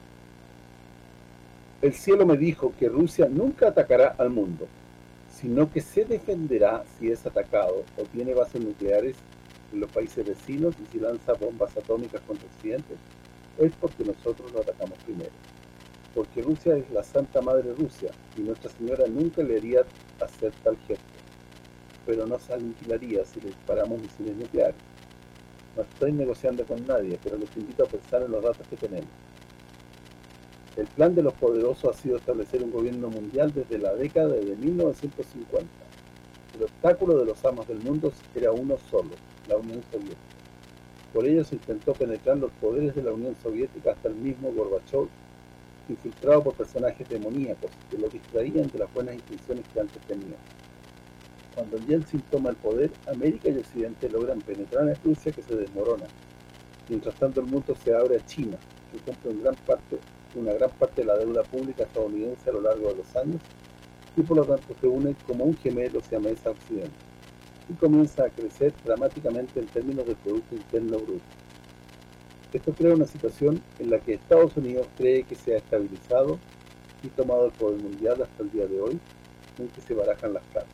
El cielo me dijo que Rusia nunca atacará al mundo, sino que se defenderá si es atacado o tiene bases nucleares en los países vecinos, y si lanza bombas atómicas contra Occidente, es porque nosotros lo atacamos primero. Porque Rusia es la Santa Madre Rusia, y Nuestra Señora nunca le haría hacer tal gesto, pero nos aniquilaría si le disparamos misiles nucleares. No estoy negociando con nadie, pero les invito a pensar en los datos que tenemos. El plan de los poderosos ha sido establecer un gobierno mundial desde la década de 1950. El obstáculo de los amos del mundo era uno solo, la Unión Soviética. Por ello se intentó penetrar los poderes de la Unión Soviética hasta el mismo Gorbachov, infiltrado por personajes demoníacos que lo distraían de las buenas intenciones que antes tenían. Cuando Yeltsin toma el poder, América y Occidente logran penetrar en Rusia, que se desmorona. Mientras tanto, el mundo se abre a China, que cumple una gran parte de la deuda pública estadounidense a lo largo de los años, y por lo tanto se une como un gemelo siamés a Occidente, y comienza a crecer dramáticamente en términos del Producto Interno Bruto. Esto crea una situación en la que Estados Unidos cree que se ha estabilizado y tomado el poder mundial hasta el día de hoy, en que se barajan las cartas.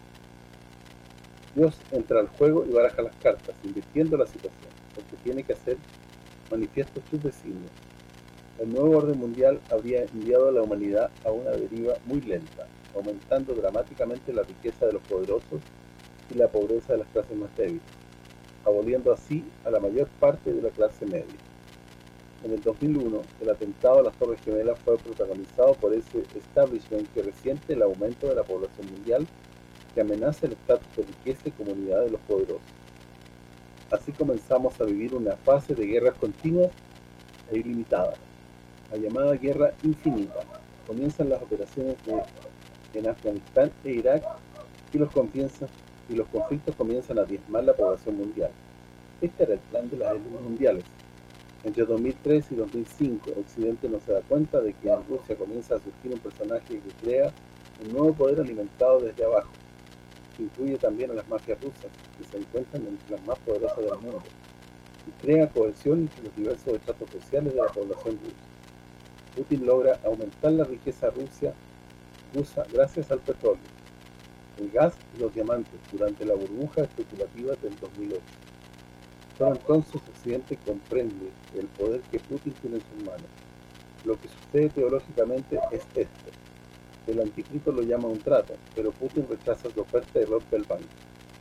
Dios entra al juego y baraja las cartas, invirtiendo la situación, porque tiene que hacer manifiesto sus designios. El nuevo orden mundial habría enviado a la humanidad a una deriva muy lenta, aumentando dramáticamente la riqueza de los poderosos y la pobreza de las clases más débiles, aboliendo así a la mayor parte de la clase media. En el 2001, el atentado a las Torres Gemelas fue protagonizado por ese establishment que resiente el aumento de la población mundial, que amenaza el estatus de riqueza y comunidad de los poderosos. Así comenzamos a vivir una fase de guerras continuas e ilimitadas, la llamada guerra infinita. Comienzan las operaciones en Afganistán e Irak, y los conflictos comienzan a diezmar la población mundial. Este era el plan de las élites mundiales. Entre 2003 y 2005, Occidente no se da cuenta de que en Rusia comienza a surgir un personaje que crea un nuevo poder alimentado desde abajo, que incluye también a las mafias rusas, que se encuentran entre las más poderosas del mundo, y crea cohesión entre los diversos estratos sociales de la población rusa. Putin logra aumentar la riqueza rusa gracias al petróleo, el gas y los diamantes durante la burbuja especulativa del 2008. Solo entonces Occidente comprende el poder que Putin tiene en sus manos. Lo que sucede teológicamente es esto. El anticristo lo llama un trato, pero Putin rechaza su oferta y rompe el banco.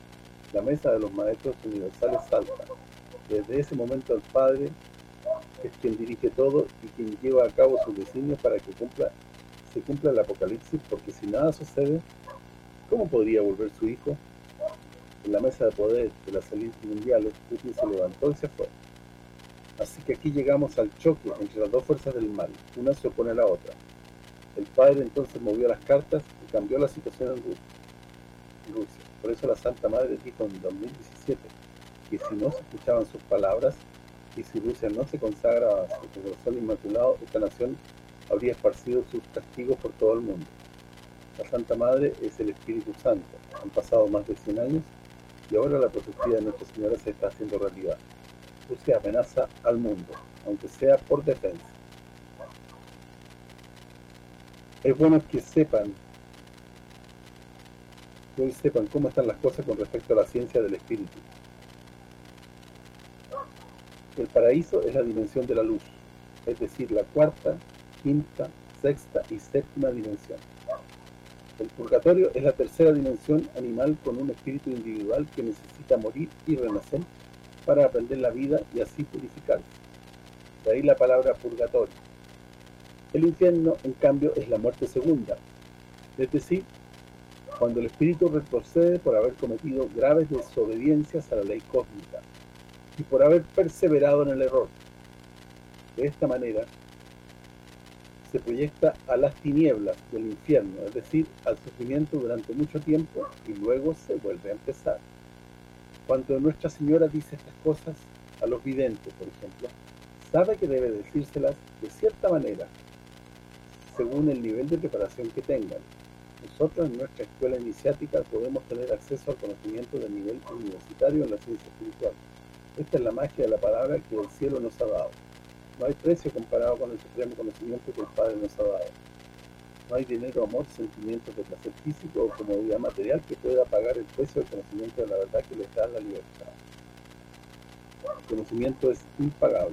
La mesa de los maestros universales salta. Desde ese momento el Padre es quien dirige todo y quien lleva a cabo sus designios para que se cumpla el Apocalipsis, porque si nada sucede, ¿cómo podría volver su Hijo? En la mesa de poder de las élites mundiales, Putin se levantó y se fue. Así que aquí llegamos al choque entre las dos fuerzas del mal, una se opone a la otra. El Padre entonces movió las cartas y cambió la situación en Rusia. Por eso la Santa Madre dijo en 2017 que si no se escuchaban sus palabras y si Rusia no se consagraba a su corazón inmaculado, esta nación habría esparcido sus castigos por todo el mundo. La Santa Madre es el Espíritu Santo. Han pasado más de 100 años y ahora la profecía de Nuestra Señora se está haciendo realidad. Rusia amenaza al mundo, aunque sea por defensa. Es bueno que hoy sepan cómo están las cosas con respecto a la ciencia del Espíritu. El paraíso es la dimensión de la luz, es decir, la cuarta, quinta, sexta y séptima dimensión. El purgatorio es la tercera dimensión animal con un espíritu individual que necesita morir y renacer para aprender la vida y así purificarse. De ahí la palabra purgatorio. El infierno, en cambio, es la muerte segunda, es decir, cuando el espíritu retrocede por haber cometido graves desobediencias a la ley cósmica y por haber perseverado en el error. De esta manera, se proyecta a las tinieblas del infierno, es decir, al sufrimiento durante mucho tiempo y luego se vuelve a empezar. Cuando Nuestra Señora dice estas cosas a los videntes, por ejemplo, sabe que debe decírselas de cierta manera, según el nivel de preparación que tengan. Nosotros en nuestra escuela iniciática podemos tener acceso al conocimiento de nivel universitario en la ciencia espiritual. Esta es la magia de la palabra que el cielo nos ha dado. No hay precio comparado con el supremo conocimiento que el Padre nos ha dado. No hay dinero, amor, sentimientos de placer físico o comodidad material que pueda pagar el precio del conocimiento de la verdad que les da la libertad. El conocimiento es impagable.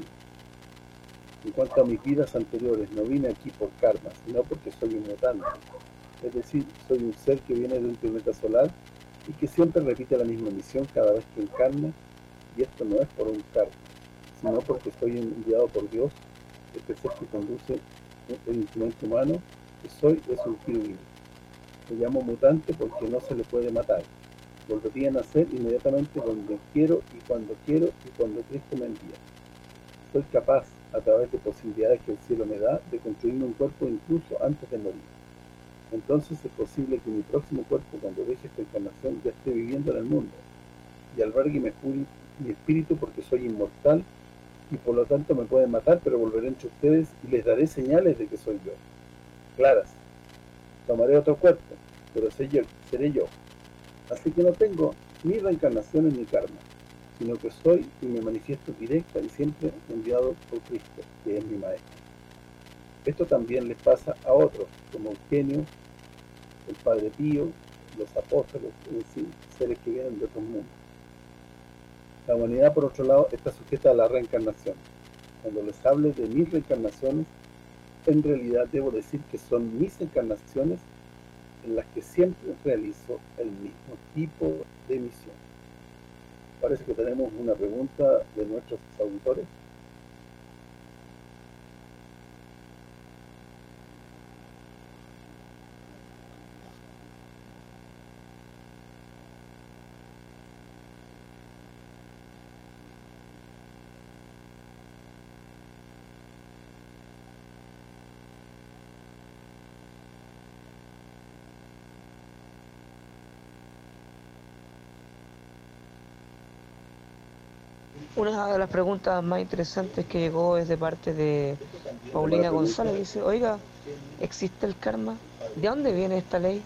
En cuanto a mis vidas anteriores, no vine aquí por karma, sino porque soy un mutante. Es decir, soy un ser que viene de un planeta solar y que siempre repite la misma misión cada vez que encarna, y esto no es por un karma, sino porque estoy enviado por Dios, este ser que conduce el instrumento humano, que soy es un querubín. Me llamo mutante porque no se le puede matar. Volvería a nacer inmediatamente donde quiero y cuando Cristo me envía. Soy capaz, a través de posibilidades que el cielo me da, de construirme un cuerpo incluso antes de morir. Entonces es posible que mi próximo cuerpo, cuando deje esta encarnación, ya esté viviendo en el mundo y albergue mi espíritu porque soy inmortal y por lo tanto me pueden matar, pero volveré entre ustedes y les daré señales de que soy yo. Claras. Tomaré otro cuerpo, pero seré yo. Así que no tengo ni reencarnaciones ni karma, sino que soy y me manifiesto directa y siempre enviado por Cristo, que es mi Maestro. Esto también les pasa a otros, como Eugenio, el Padre Pío, los apóstoles, es decir, seres que vienen de otros mundos. La humanidad, por otro lado, está sujeta a la reencarnación. Cuando les hable de mis reencarnaciones, en realidad debo decir que son mis encarnaciones en las que siempre realizo el mismo tipo de misión. Parece que tenemos una pregunta de nuestros auditores. Una de las preguntas más interesantes que llegó es de parte de Paulina González. Dice, oiga, ¿existe el karma? ¿De dónde viene esta ley?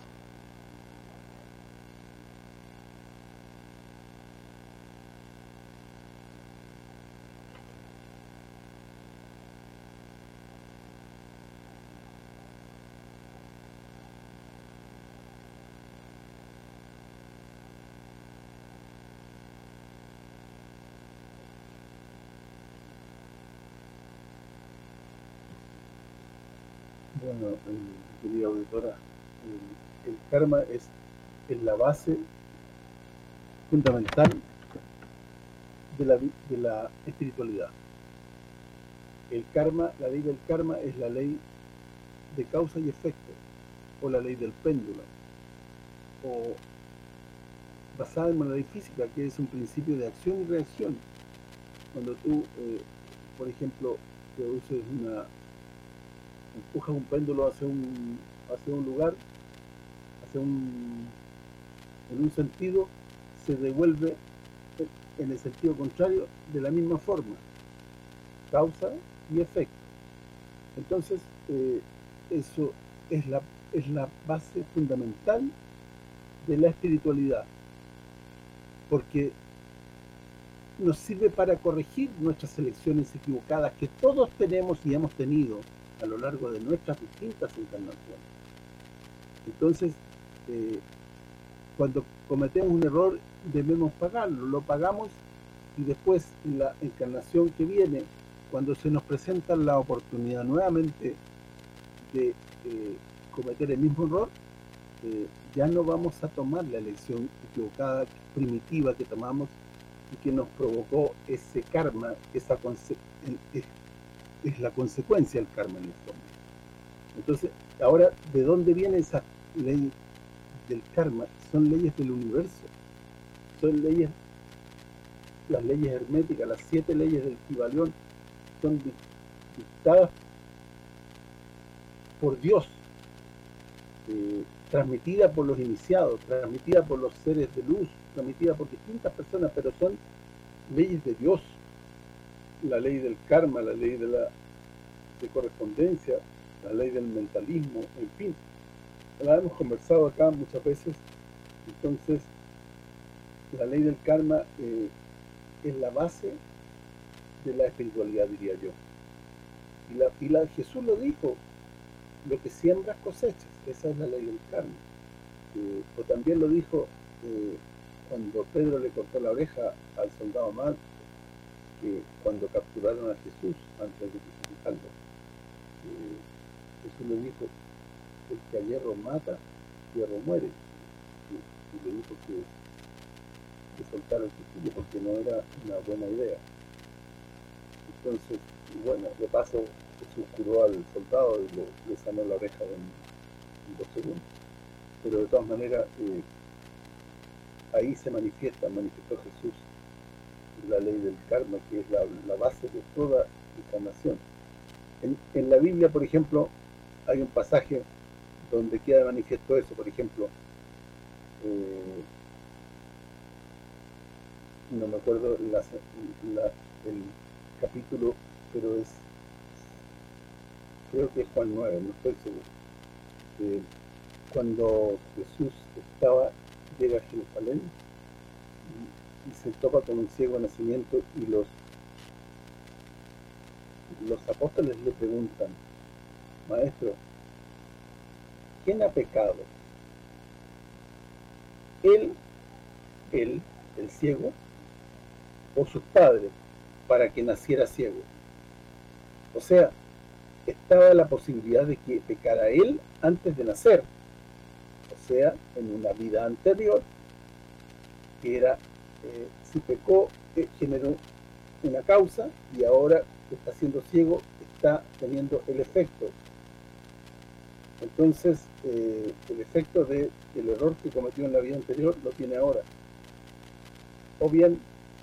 Bueno, querida auditora, el karma es la base fundamental de la espiritualidad. El karma, la ley del karma es la ley de causa y efecto, o la ley del péndulo, o basada en la ley física, que es un principio de acción y reacción. Cuando tú, por ejemplo, empujas un péndulo hacia un lugar, en un sentido, se devuelve en el sentido contrario de la misma forma, causa y efecto. Entonces, eso es la base fundamental de la espiritualidad, porque nos sirve para corregir nuestras elecciones equivocadas que todos tenemos y hemos tenido a lo largo de nuestras distintas encarnaciones. Entonces, cuando cometemos un error debemos pagarlo, lo pagamos, y después en la encarnación que viene, cuando se nos presenta la oportunidad nuevamente de cometer el mismo error, ya no vamos a tomar la elección equivocada, primitiva que tomamos y que nos provocó ese karma, es la consecuencia del karma en el fondo. Entonces, ahora, ¿de dónde viene esa ley del karma? Son leyes del universo, son leyes, las leyes herméticas, las 7 leyes del Kybalión, son dictadas por Dios, transmitida por los iniciados, transmitida por los seres de luz, transmitida por distintas personas, pero son leyes de Dios. La ley del karma, la ley de correspondencia, la ley del mentalismo, en fin, la hemos conversado acá muchas veces. Entonces, la ley del karma es la base de la espiritualidad, diría yo. Y Jesús lo dijo: lo que siembras cosechas. Esa es la ley del karma. O también lo dijo cuando Pedro le cortó la oreja al soldado Mal, cuando capturaron a Jesús antes de crucificarlo. Jesús le dijo: el que a hierro mata, hierro muere. Y le dijo que soltara el cuchillo porque no era una buena idea. Entonces, bueno, de paso Jesús curó al soldado y le sanó la oreja en 2 segundos. Pero de todas maneras, ahí manifestó Jesús la ley del karma, que es la base de toda encarnación. En la Biblia, por ejemplo, hay un pasaje donde queda manifiesto eso. Por ejemplo, no me acuerdo el capítulo, pero creo que es Juan 9, no estoy seguro. Cuando Jesús llega a Jerusalén y se topa con un ciego de nacimiento, y los apóstoles le preguntan: Maestro, ¿quién ha pecado? ¿Él, el ciego, o sus padres, para que naciera ciego? O sea, estaba la posibilidad de que pecara él antes de nacer, o sea, en una vida anterior, que era, si pecó, generó una causa, y ahora que está siendo ciego, está teniendo el efecto. Entonces, el efecto del error que cometió en la vida anterior lo tiene ahora. O bien,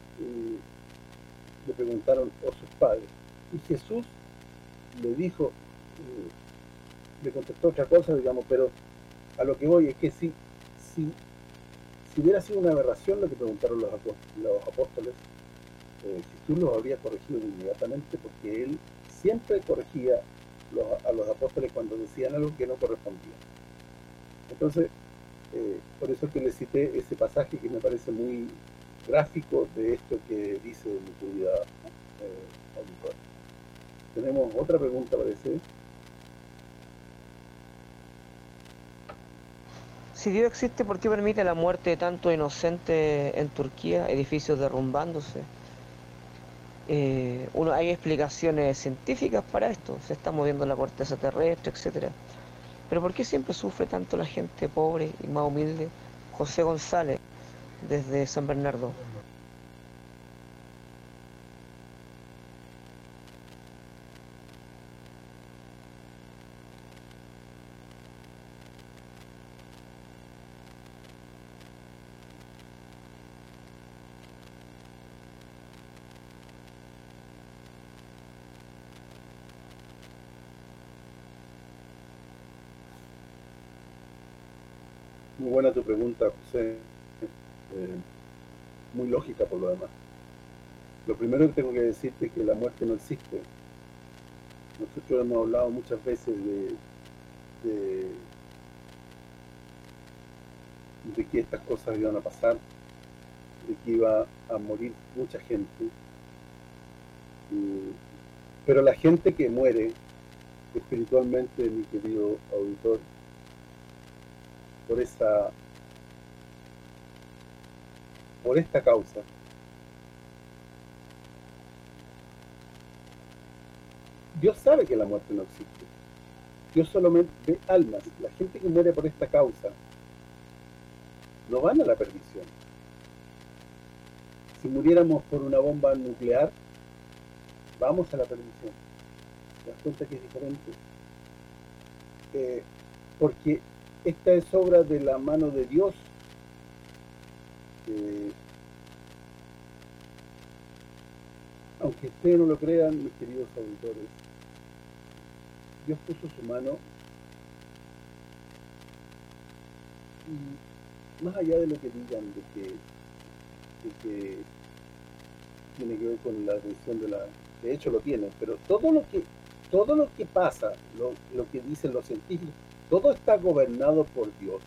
le preguntaron a sus padres, y Jesús le dijo, le contestó otra cosa, digamos, pero a lo que voy es que si hubiera sido una aberración lo que preguntaron los apóstoles, Jesús los habría corregido inmediatamente, porque él siempre corregía a los apóstoles cuando decían algo que no correspondía. Entonces, por eso es que les cité ese pasaje que me parece muy gráfico de esto que dice mi querida auditora. Tenemos otra pregunta, parece. Si Dios existe, ¿por qué permite la muerte de tantos inocentes en Turquía, edificios derrumbándose? Hay explicaciones científicas para esto, se está moviendo la corteza terrestre, etcétera. Pero ¿por qué siempre sufre tanto la gente pobre y más humilde? José González desde San Bernardo. Muy buena tu pregunta, José. Muy lógica por lo demás. Lo primero que tengo que decirte es que la muerte no existe. Nosotros hemos hablado muchas veces de que estas cosas iban a pasar, de que iba a morir mucha gente. Pero la gente que muere espiritualmente, mi querido auditor, por esta causa, Dios sabe que la muerte no existe. Dios solamente ve almas. La gente que muere por esta causa no van a la perdición. Si muriéramos por una bomba nuclear, vamos a la perdición. ¿Te das cuenta que es diferente? Porque esta es obra de la mano de Dios. Aunque ustedes no lo crean, mis queridos auditores, Dios puso su mano, y más allá de lo que digan de que tiene que ver con la atención de hecho lo tiene, pero todo lo que pasa, lo que dicen los científicos, todo está gobernado por Dios,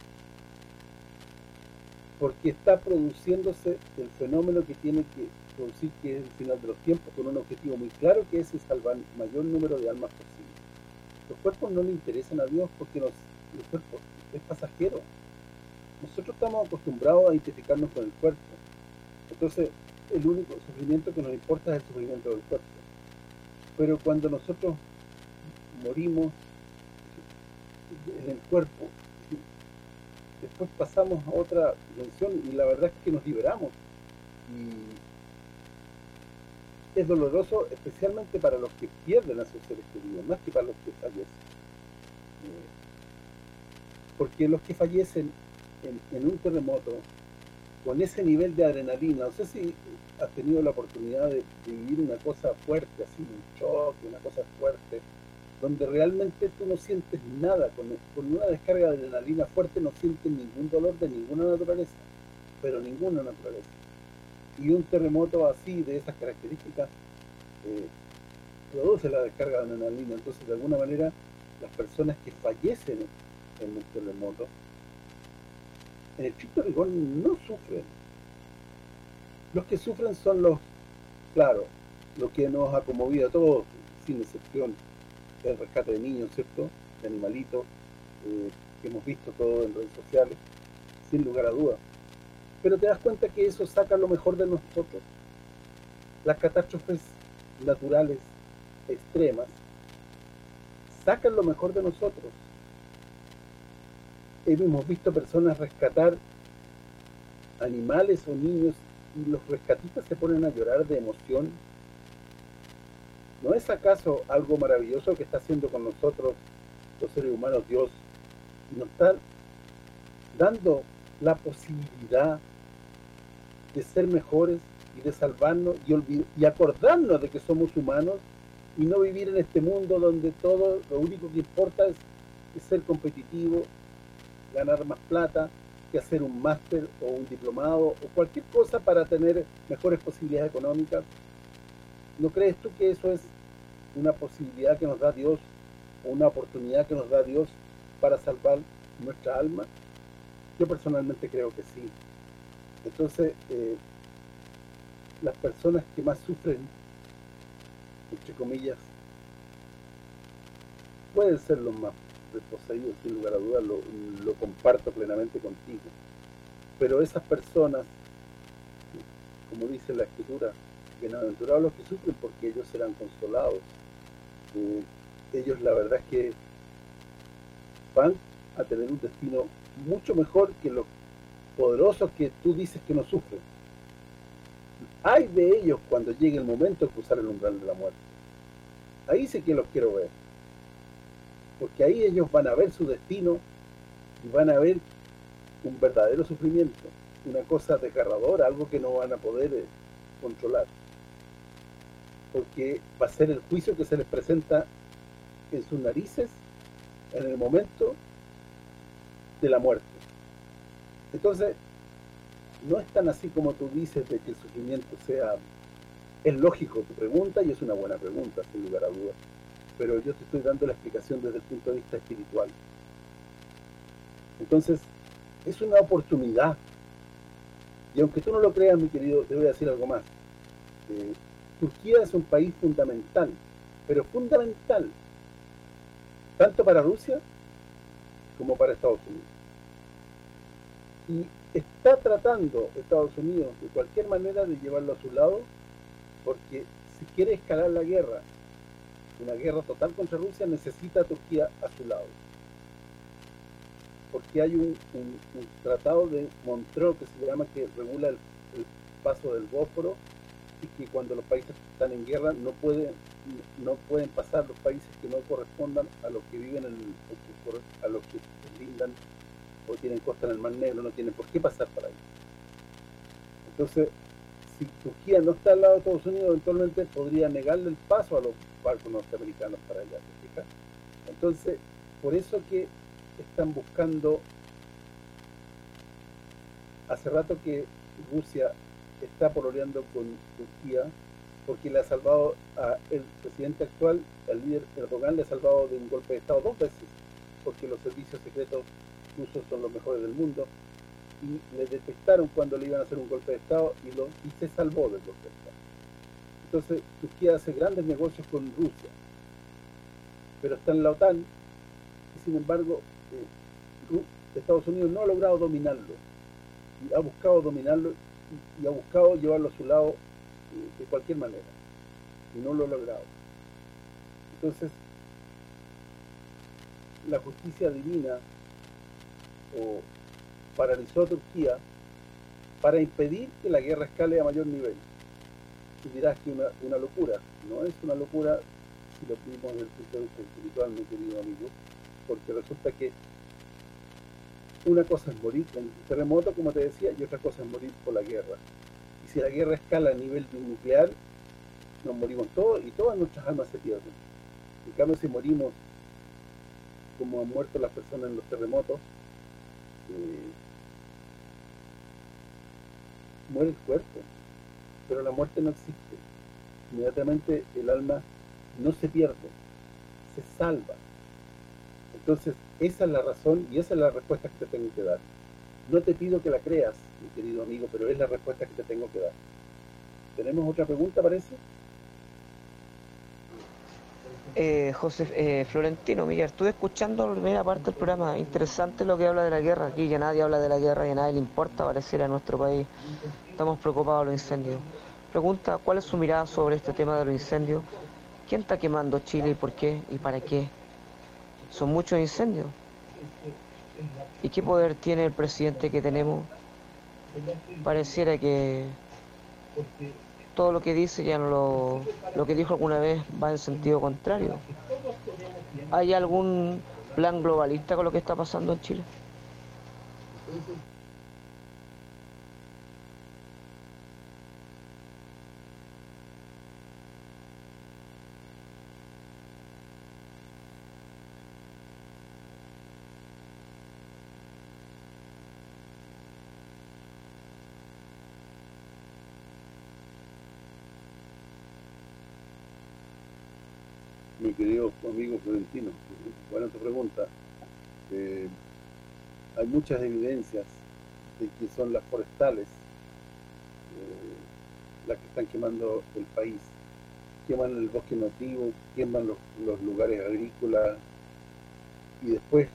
porque está produciéndose el fenómeno que tiene que producir, que es el final de los tiempos, con un objetivo muy claro, que es salvar el mayor número de almas posible. Los cuerpos no le interesan a Dios porque los cuerpos es pasajero. Nosotros estamos acostumbrados a identificarnos con el cuerpo. Entonces, el único sufrimiento que nos importa es el sufrimiento del cuerpo. Pero cuando nosotros morimos en el cuerpo, después pasamos a otra dimensión y la verdad es que nos liberamos. Y es doloroso, especialmente para los que pierden a sus seres queridos, más que para los que fallecen. Porque los que fallecen en un terremoto, con ese nivel de adrenalina, no sé si has tenido la oportunidad de vivir una cosa fuerte, así, un choque, una cosa fuerte, donde realmente tú no sientes nada, con una descarga de adrenalina fuerte no sientes ningún dolor de ninguna naturaleza, pero ninguna naturaleza. Y un terremoto así, de esas características, produce la descarga de adrenalina. Entonces, de alguna manera, las personas que fallecen en un terremoto, en el estricto rigor, no sufren. Los que sufren son lo que nos ha conmovido a todos, sin excepción, el rescate de niños, ¿cierto?, de animalitos, que hemos visto todo en redes sociales, sin lugar a dudas. Pero te das cuenta que eso saca lo mejor de nosotros. Las catástrofes naturales extremas sacan lo mejor de nosotros. Hemos visto personas rescatar animales o niños y los rescatistas se ponen a llorar de emoción. ¿No es acaso algo maravilloso que está haciendo con nosotros, los seres humanos, Dios? Y nos está dando la posibilidad de ser mejores y de salvarnos y acordarnos de que somos humanos y no vivir en este mundo donde todo lo único que importa es ser competitivo, ganar más plata, que hacer un máster o un diplomado o cualquier cosa para tener mejores posibilidades económicas. ¿No crees tú que eso es una posibilidad que nos da Dios o una oportunidad que nos da Dios para salvar nuestra alma? Yo personalmente creo que sí. Entonces, las personas que más sufren, entre comillas, pueden ser los más desposeídos, sin lugar a dudas, lo comparto plenamente contigo. Pero esas personas, como dice la Escritura, bienaventurados los que sufren porque ellos serán consolados. Ellos la verdad es que van a tener un destino mucho mejor que poderosos que tú dices que no sufren. Hay de ellos cuando llegue el momento de cruzar el umbral de la muerte. Ahí sí que los quiero ver. Porque ahí ellos van a ver su destino y van a ver un verdadero sufrimiento, una cosa desgarradora, algo que no van a poder controlar. Porque va a ser el juicio que se les presenta en sus narices en el momento de la muerte. Entonces, no es tan así como tú dices de que el sufrimiento sea... Es lógico tu pregunta y es una buena pregunta, sin lugar a dudas. Pero yo te estoy dando la explicación desde el punto de vista espiritual. Entonces, es una oportunidad. Y aunque tú no lo creas, mi querido, te voy a decir algo más. Turquía es un país fundamental, pero fundamental, tanto para Rusia como para Estados Unidos. Y está tratando Estados Unidos de cualquier manera de llevarlo a su lado, porque si quiere escalar la guerra, una guerra total contra Rusia, necesita a Turquía a su lado. Porque hay un tratado de Montreux que se llama, que regula el paso del Bósforo, y que cuando los países están en guerra no pueden pasar los países que no correspondan a los que viven a los que lindan o tienen costa en el Mar Negro, no tienen por qué pasar para ahí. Entonces, si Turquía no está al lado de Estados Unidos, eventualmente podría negarle el paso a los barcos norteamericanos para allá, ¿te fijas? Entonces, por eso que están buscando, hace rato que Rusia está pololeando con Turquía, porque le ha salvado el presidente actual, el líder Erdogan, le ha salvado de un golpe de Estado 2 veces, porque los servicios secretos rusos son los mejores del mundo, y le detectaron cuando le iban a hacer un golpe de Estado y se salvó del golpe de Estado. Entonces, Turquía hace grandes negocios con Rusia, pero está en la OTAN, y sin embargo, Estados Unidos no ha logrado dominarlo, y ha buscado dominarlo, y ha buscado llevarlo a su lado de cualquier manera, y no lo ha logrado. Entonces, la justicia divina paralizó a Turquía para impedir que la guerra escale a mayor nivel. Tú dirás que una locura. No es una locura si lo vimos desde el punto de vista espiritual, mi querido amigo, porque resulta que una cosa es morir en un terremoto, como te decía, y otra cosa es morir por la guerra. Y si la guerra escala a nivel nuclear, nos morimos todos y todas nuestras almas se pierden. En cambio, si morimos como han muerto las personas en los terremotos, muere el cuerpo, pero la muerte no existe. Inmediatamente el alma no se pierde, se salva. Entonces, esa es la razón y esa es la respuesta que te tengo que dar. No te pido que la creas, mi querido amigo, pero es la respuesta que te tengo que dar. ¿Tenemos otra pregunta, parece? José Florentino, Miguel, estuve escuchando la primera parte del programa. Interesante lo que habla de la guerra. Aquí ya nadie habla de la guerra y a nadie le importa parecer a nuestro país. Estamos preocupados de los incendios. Pregunta, ¿cuál es su mirada sobre este tema de los incendios? ¿Quién está quemando Chile y por qué y para qué? Son muchos incendios. ¿Y qué poder tiene el presidente que tenemos? Pareciera que todo lo que dice ya no lo que dijo alguna vez va en sentido contrario. ¿Hay algún plan globalista con lo que está pasando en Chile? Mi querido amigo Florentino, buena tu pregunta. Hay muchas evidencias de que son las forestales las que están quemando el país. Queman el bosque nativo, queman los lugares agrícolas y después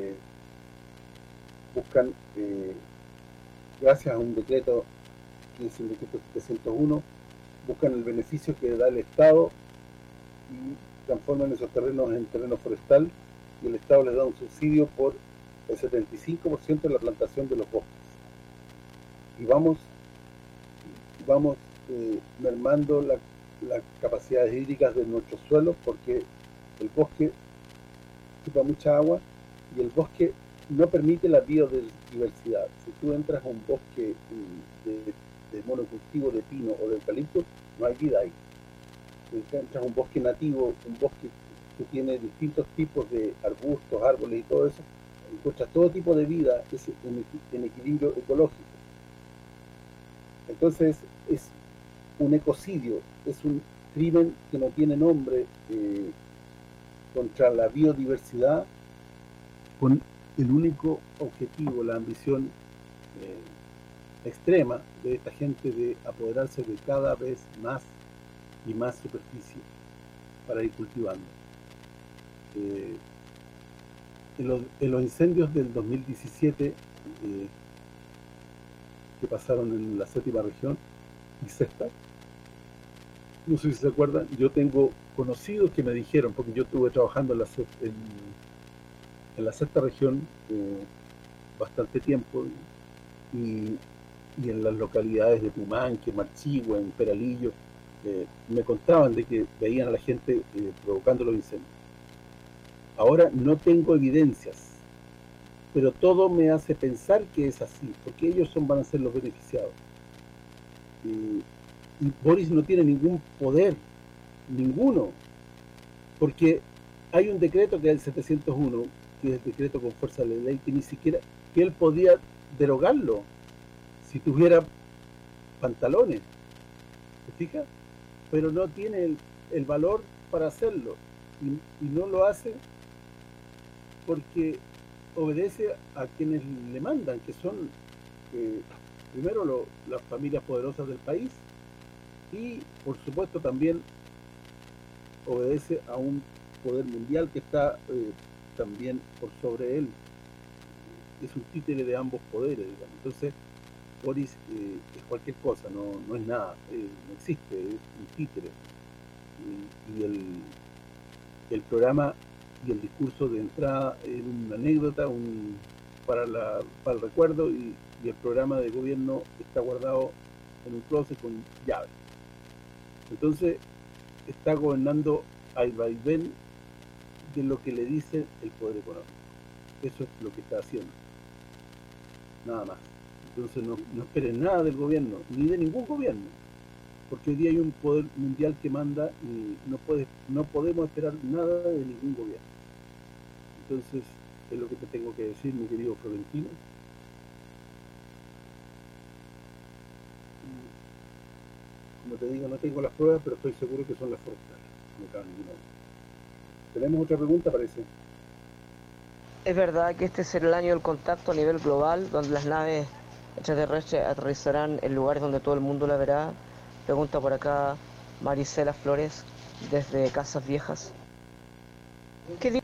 buscan, gracias a un decreto, que es el decreto 701, buscan el beneficio que da el Estado y transforman esos terrenos en terreno forestal, y el Estado les da un subsidio por el 75% de la plantación de los bosques. y vamos mermando las capacidades hídricas de nuestros suelos, porque el bosque chupa mucha agua y el bosque no permite la biodiversidad. Si tú entras a un bosque de monocultivo de pino o de eucalipto, no hay vida ahí. Si entras a un bosque nativo, un bosque que tiene distintos tipos de arbustos, árboles y todo eso, encuentras todo tipo de vida en equilibrio ecológico. Entonces es un ecocidio, es un crimen que no tiene nombre contra la biodiversidad, con el único objetivo, la ambición extrema de esta gente de apoderarse de cada vez más y más superficie para ir cultivando. En los incendios del 2017 que pasaron en la 7ª región y 6ª, no sé si se acuerdan, yo tengo conocidos que me dijeron, porque yo estuve trabajando en la 6ª región bastante tiempo, y en las localidades de Pumanque, Marchihue, Peralillo, me contaban de que veían a la gente provocando los incendios. Ahora no tengo evidencias, pero todo me hace pensar que es así, porque ellos van a ser los beneficiados. Y Boris no tiene ningún poder, ninguno, porque hay un decreto que es el 701, que es el decreto con fuerza de ley, que ni siquiera, que él podía derogarlo si tuviera pantalones, ¿te fijas? Pero no tiene el valor para hacerlo, y no lo hace porque obedece a quienes le mandan, que son primero las familias poderosas del país, y por supuesto también obedece a un poder mundial que está también por sobre él. Es un títere de ambos poderes, digamos. Entonces Boris es cualquier cosa, no es nada, no existe, es un títere. Y el programa y el discurso de entrada es una anécdota para el recuerdo, y el programa de gobierno está guardado en un closet con llave. Entonces está gobernando al vaivén de lo que le dice el poder económico. Eso es lo que está haciendo, nada más. Entonces no esperen nada del gobierno, ni de ningún gobierno, porque hoy día hay un poder mundial que manda y no podemos esperar nada de ningún gobierno. Entonces es lo que te tengo que decir, mi querido Florentino. Como te digo, no tengo las pruebas, pero estoy seguro que son las forestales. No cabe ninguna duda. ¿Tenemos otra pregunta, parece? ¿Es verdad que este será el año del contacto a nivel global, donde las naves extraterrestres aterrizarán en lugares donde todo el mundo la verá? Pregunta por acá Marisela Flores, desde Casas Viejas. ¿Qué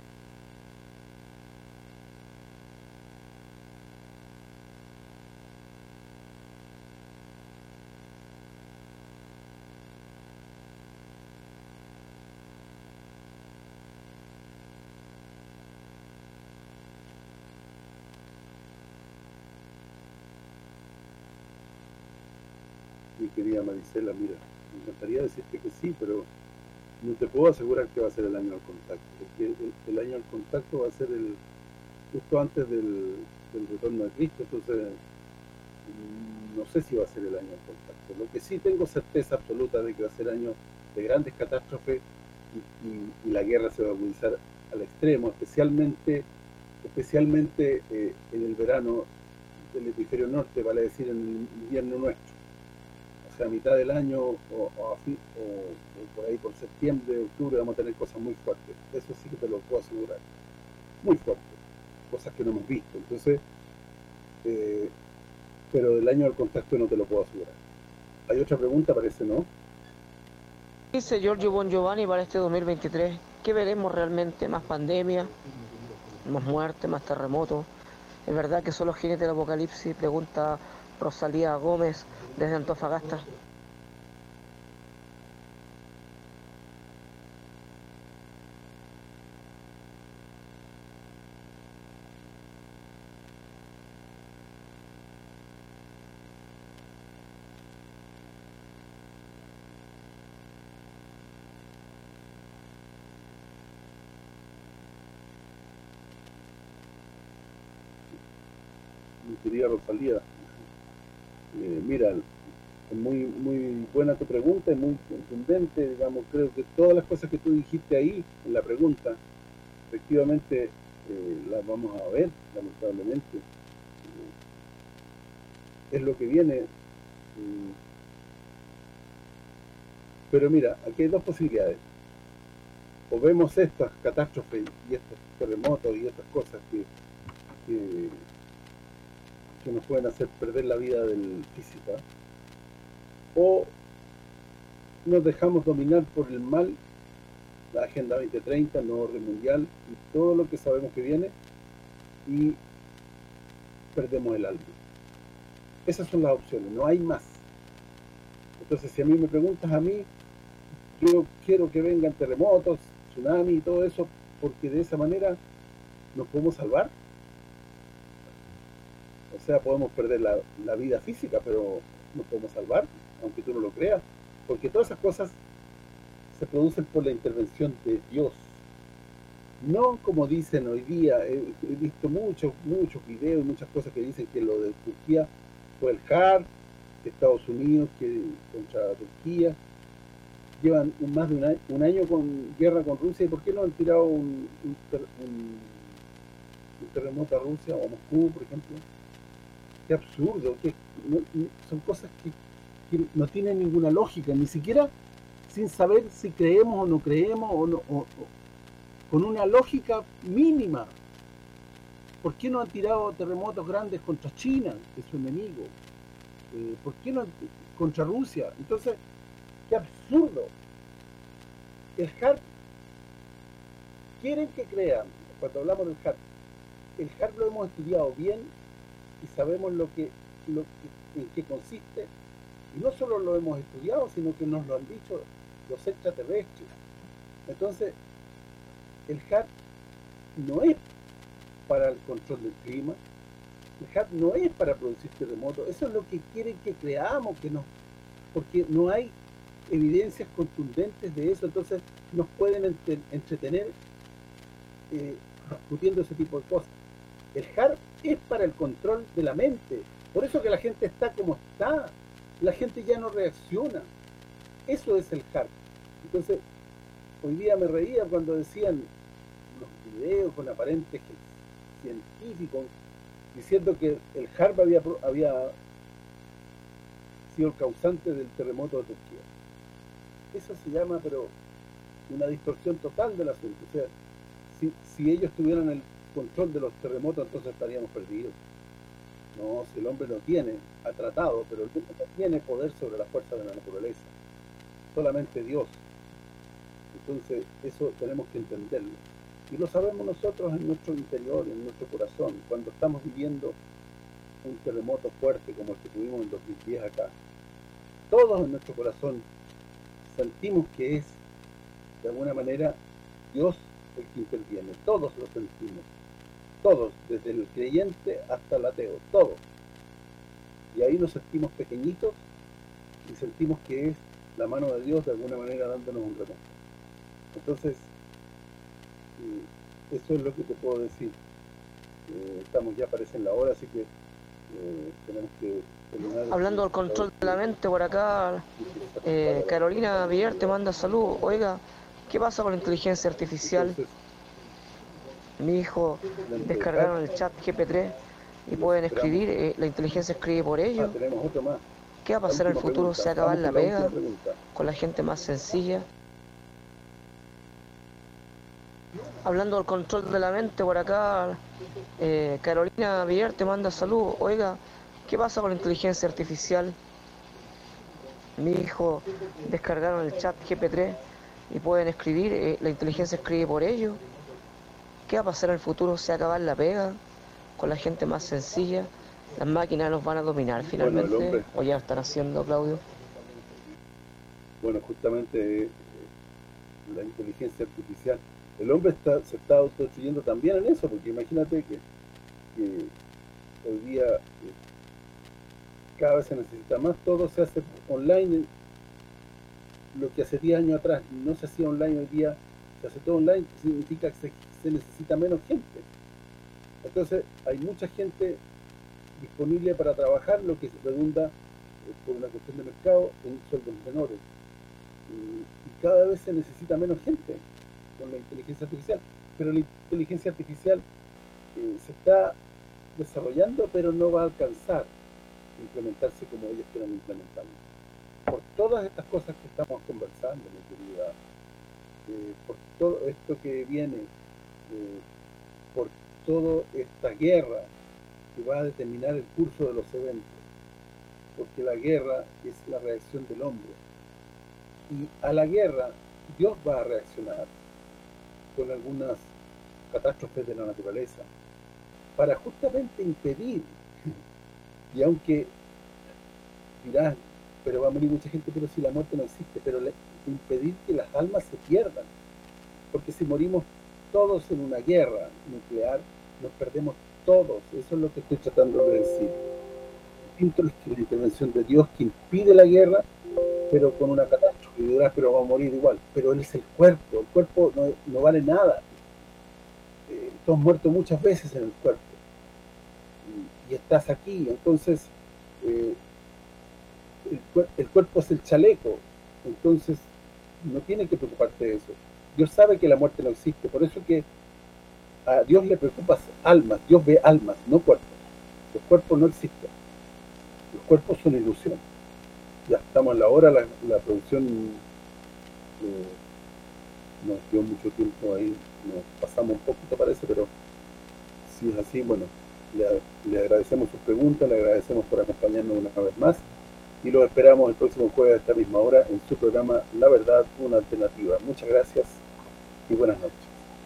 Mi querida Marisela, mira, me encantaría decirte que sí, pero no te puedo asegurar que va a ser el año del contacto, porque el año del contacto va a ser justo antes del retorno de Cristo. Entonces no sé si va a ser el año del contacto. Lo que sí tengo certeza absoluta de que va a ser año de grandes catástrofes, y la guerra se va a agudizar al extremo, especialmente en el verano del hemisferio norte, vale decir en el invierno nuestro. O sea, a mitad del año o por ahí por septiembre, octubre, vamos a tener cosas muy fuertes. Eso sí que te lo puedo asegurar. Muy fuertes. Cosas que no hemos visto. Entonces, pero del año del contacto no te lo puedo asegurar. Hay otra pregunta, parece, ¿no? dice Giorgio Bon Giovanni para este 2023? ¿Qué veremos realmente? ¿Más pandemia? ¿Más muerte? ¿Más terremotos? ¿Es verdad que son los jinetes del apocalipsis? Pregunta Rosalía Gómez desde Antofagasta. mi querida Rosalía. Mira, es muy buena tu pregunta, es muy contundente, digamos, creo que todas las cosas que tú dijiste ahí en la pregunta, efectivamente las vamos a ver, lamentablemente. Es lo que viene. Pero mira, aquí hay dos posibilidades. O vemos estas catástrofes y estos terremotos y estas cosas que nos pueden hacer perder la vida del física, o nos dejamos dominar por el mal, la Agenda 2030, el nuevo orden mundial y todo lo que sabemos que viene, y perdemos el alma. Esas son las opciones, no hay más. Entonces, si a mí me preguntas a mí, yo quiero que vengan terremotos, tsunami y todo eso, porque de esa manera nos podemos salvar. O sea, podemos perder la vida física, pero nos podemos salvar, aunque tú no lo creas, porque todas esas cosas se producen por la intervención de Dios. No como dicen hoy día, he visto muchos videos, muchas cosas que dicen que lo de Turquía fue el JAR, de Estados Unidos que contra Turquía. Llevan más de un año con guerra con Rusia, ¿y por qué no han tirado un terremoto a Rusia o a Moscú, por ejemplo? Qué absurdo, son cosas que no tienen ninguna lógica, ni siquiera sin saber si creemos o no creemos, o con una lógica mínima. ¿Por qué no han tirado terremotos grandes contra China, que es su enemigo? ¿Por qué no contra Rusia? Entonces, qué absurdo. El HARP, quieren que crean, cuando hablamos del HARP, el HARP lo hemos estudiado bien y sabemos en qué consiste, y no solo lo hemos estudiado, sino que nos lo han dicho los extraterrestres. Entonces, el HARP no es para el control del clima, el HARP no es para producir terremotos, eso es lo que quieren que creamos, porque no hay evidencias contundentes de eso, entonces nos pueden entretener discutiendo ese tipo de cosas. El HARP es para el control de la mente, por eso que la gente está como está, la gente ya no reacciona, eso es el HARP. Entonces, hoy día me reía cuando decían los videos con aparentes científicos diciendo que el HARP había sido el causante del terremoto de Turquía. Eso se llama, pero una distorsión total del asunto. O sea, si ellos tuvieran el control de los terremotos, entonces estaríamos perdidos. No, si el hombre no tiene, ha tratado, pero el hombre no tiene poder sobre la fuerza de la naturaleza. Solamente Dios. Entonces, eso tenemos que entenderlo. Y lo sabemos nosotros en nuestro interior, en nuestro corazón, cuando estamos viviendo un terremoto fuerte como el que tuvimos en 2010 acá. Todos en nuestro corazón sentimos que es, de alguna manera, Dios el que interviene. Todos lo sentimos. Todos, desde el creyente hasta el ateo, todos. Y ahí nos sentimos pequeñitos y sentimos que es la mano de Dios de alguna manera dándonos un remoto. Entonces, eso es lo que te puedo decir. Estamos ya parece en la hora, así que tenemos que terminar. Hablando del control de la mente, por acá Carolina Villar te manda salud. Oiga, ¿qué pasa con la inteligencia artificial? Entonces, mi hijo descargaron el chat GP3 y pueden escribir, la inteligencia escribe por ellos. Tenemos otro más. ¿Qué va a pasar en el futuro? ¿Se va a acabar la pega con la gente más sencilla? Hablando del control de la mente, por acá Carolina Villar te manda salud. Oiga, ¿qué pasa con la inteligencia artificial? Mi hijo descargaron el chat GP3 y pueden escribir, la inteligencia escribe por ellos. ¿Qué va a pasar en el futuro? ¿Se va a acabar la pega con la gente más sencilla? ¿Las máquinas nos van a dominar finalmente? Bueno, ¿o ya están haciendo, Claudio? Bueno, justamente la inteligencia artificial, el hombre se está autodestruyendo también en eso, porque imagínate que hoy día cada vez se necesita más, todo se hace online. Lo que hace 10 años atrás no se hacía online, hoy día se hace todo online, significa que se necesita menos gente. Entonces hay mucha gente disponible para trabajar, lo que redunda por una cuestión de mercado en sueldos menores. Y cada vez se necesita menos gente con la inteligencia artificial, pero la inteligencia artificial se está desarrollando, pero no va a alcanzar a implementarse como ellos quieran implementarlo. Por todas estas cosas que estamos conversando, mi querida, por todo esto que viene, por toda esta guerra que va a determinar el curso de los eventos, porque la guerra es la reacción del hombre, y a la guerra Dios va a reaccionar con algunas catástrofes de la naturaleza para justamente impedir, y aunque dirás, pero va a morir mucha gente, pero si la muerte no existe, pero impedir que las almas se pierdan, porque si morimos todos en una guerra nuclear, nos perdemos todos. Eso es lo que estoy tratando de decir. Distinto es que la intervención de Dios que impide la guerra, pero con una catástrofe, y dirás, pero va a morir igual. Pero Él es el cuerpo no vale nada. Tú has muerto muchas veces en el cuerpo, y estás aquí, entonces el cuerpo es el chaleco, entonces no tiene que preocuparte de eso. Dios sabe que la muerte no existe, por eso que a Dios le preocupa almas. Dios ve almas, no cuerpos. Los cuerpos no existen, los cuerpos son ilusión. Ya estamos en la hora, la producción nos dio mucho tiempo ahí, nos pasamos un poquito parece, pero si es así, bueno, le agradecemos sus preguntas, le agradecemos por acompañarnos una vez más, y los esperamos el próximo jueves a esta misma hora en su programa La Verdad, una alternativa. Muchas gracias y buenas noches.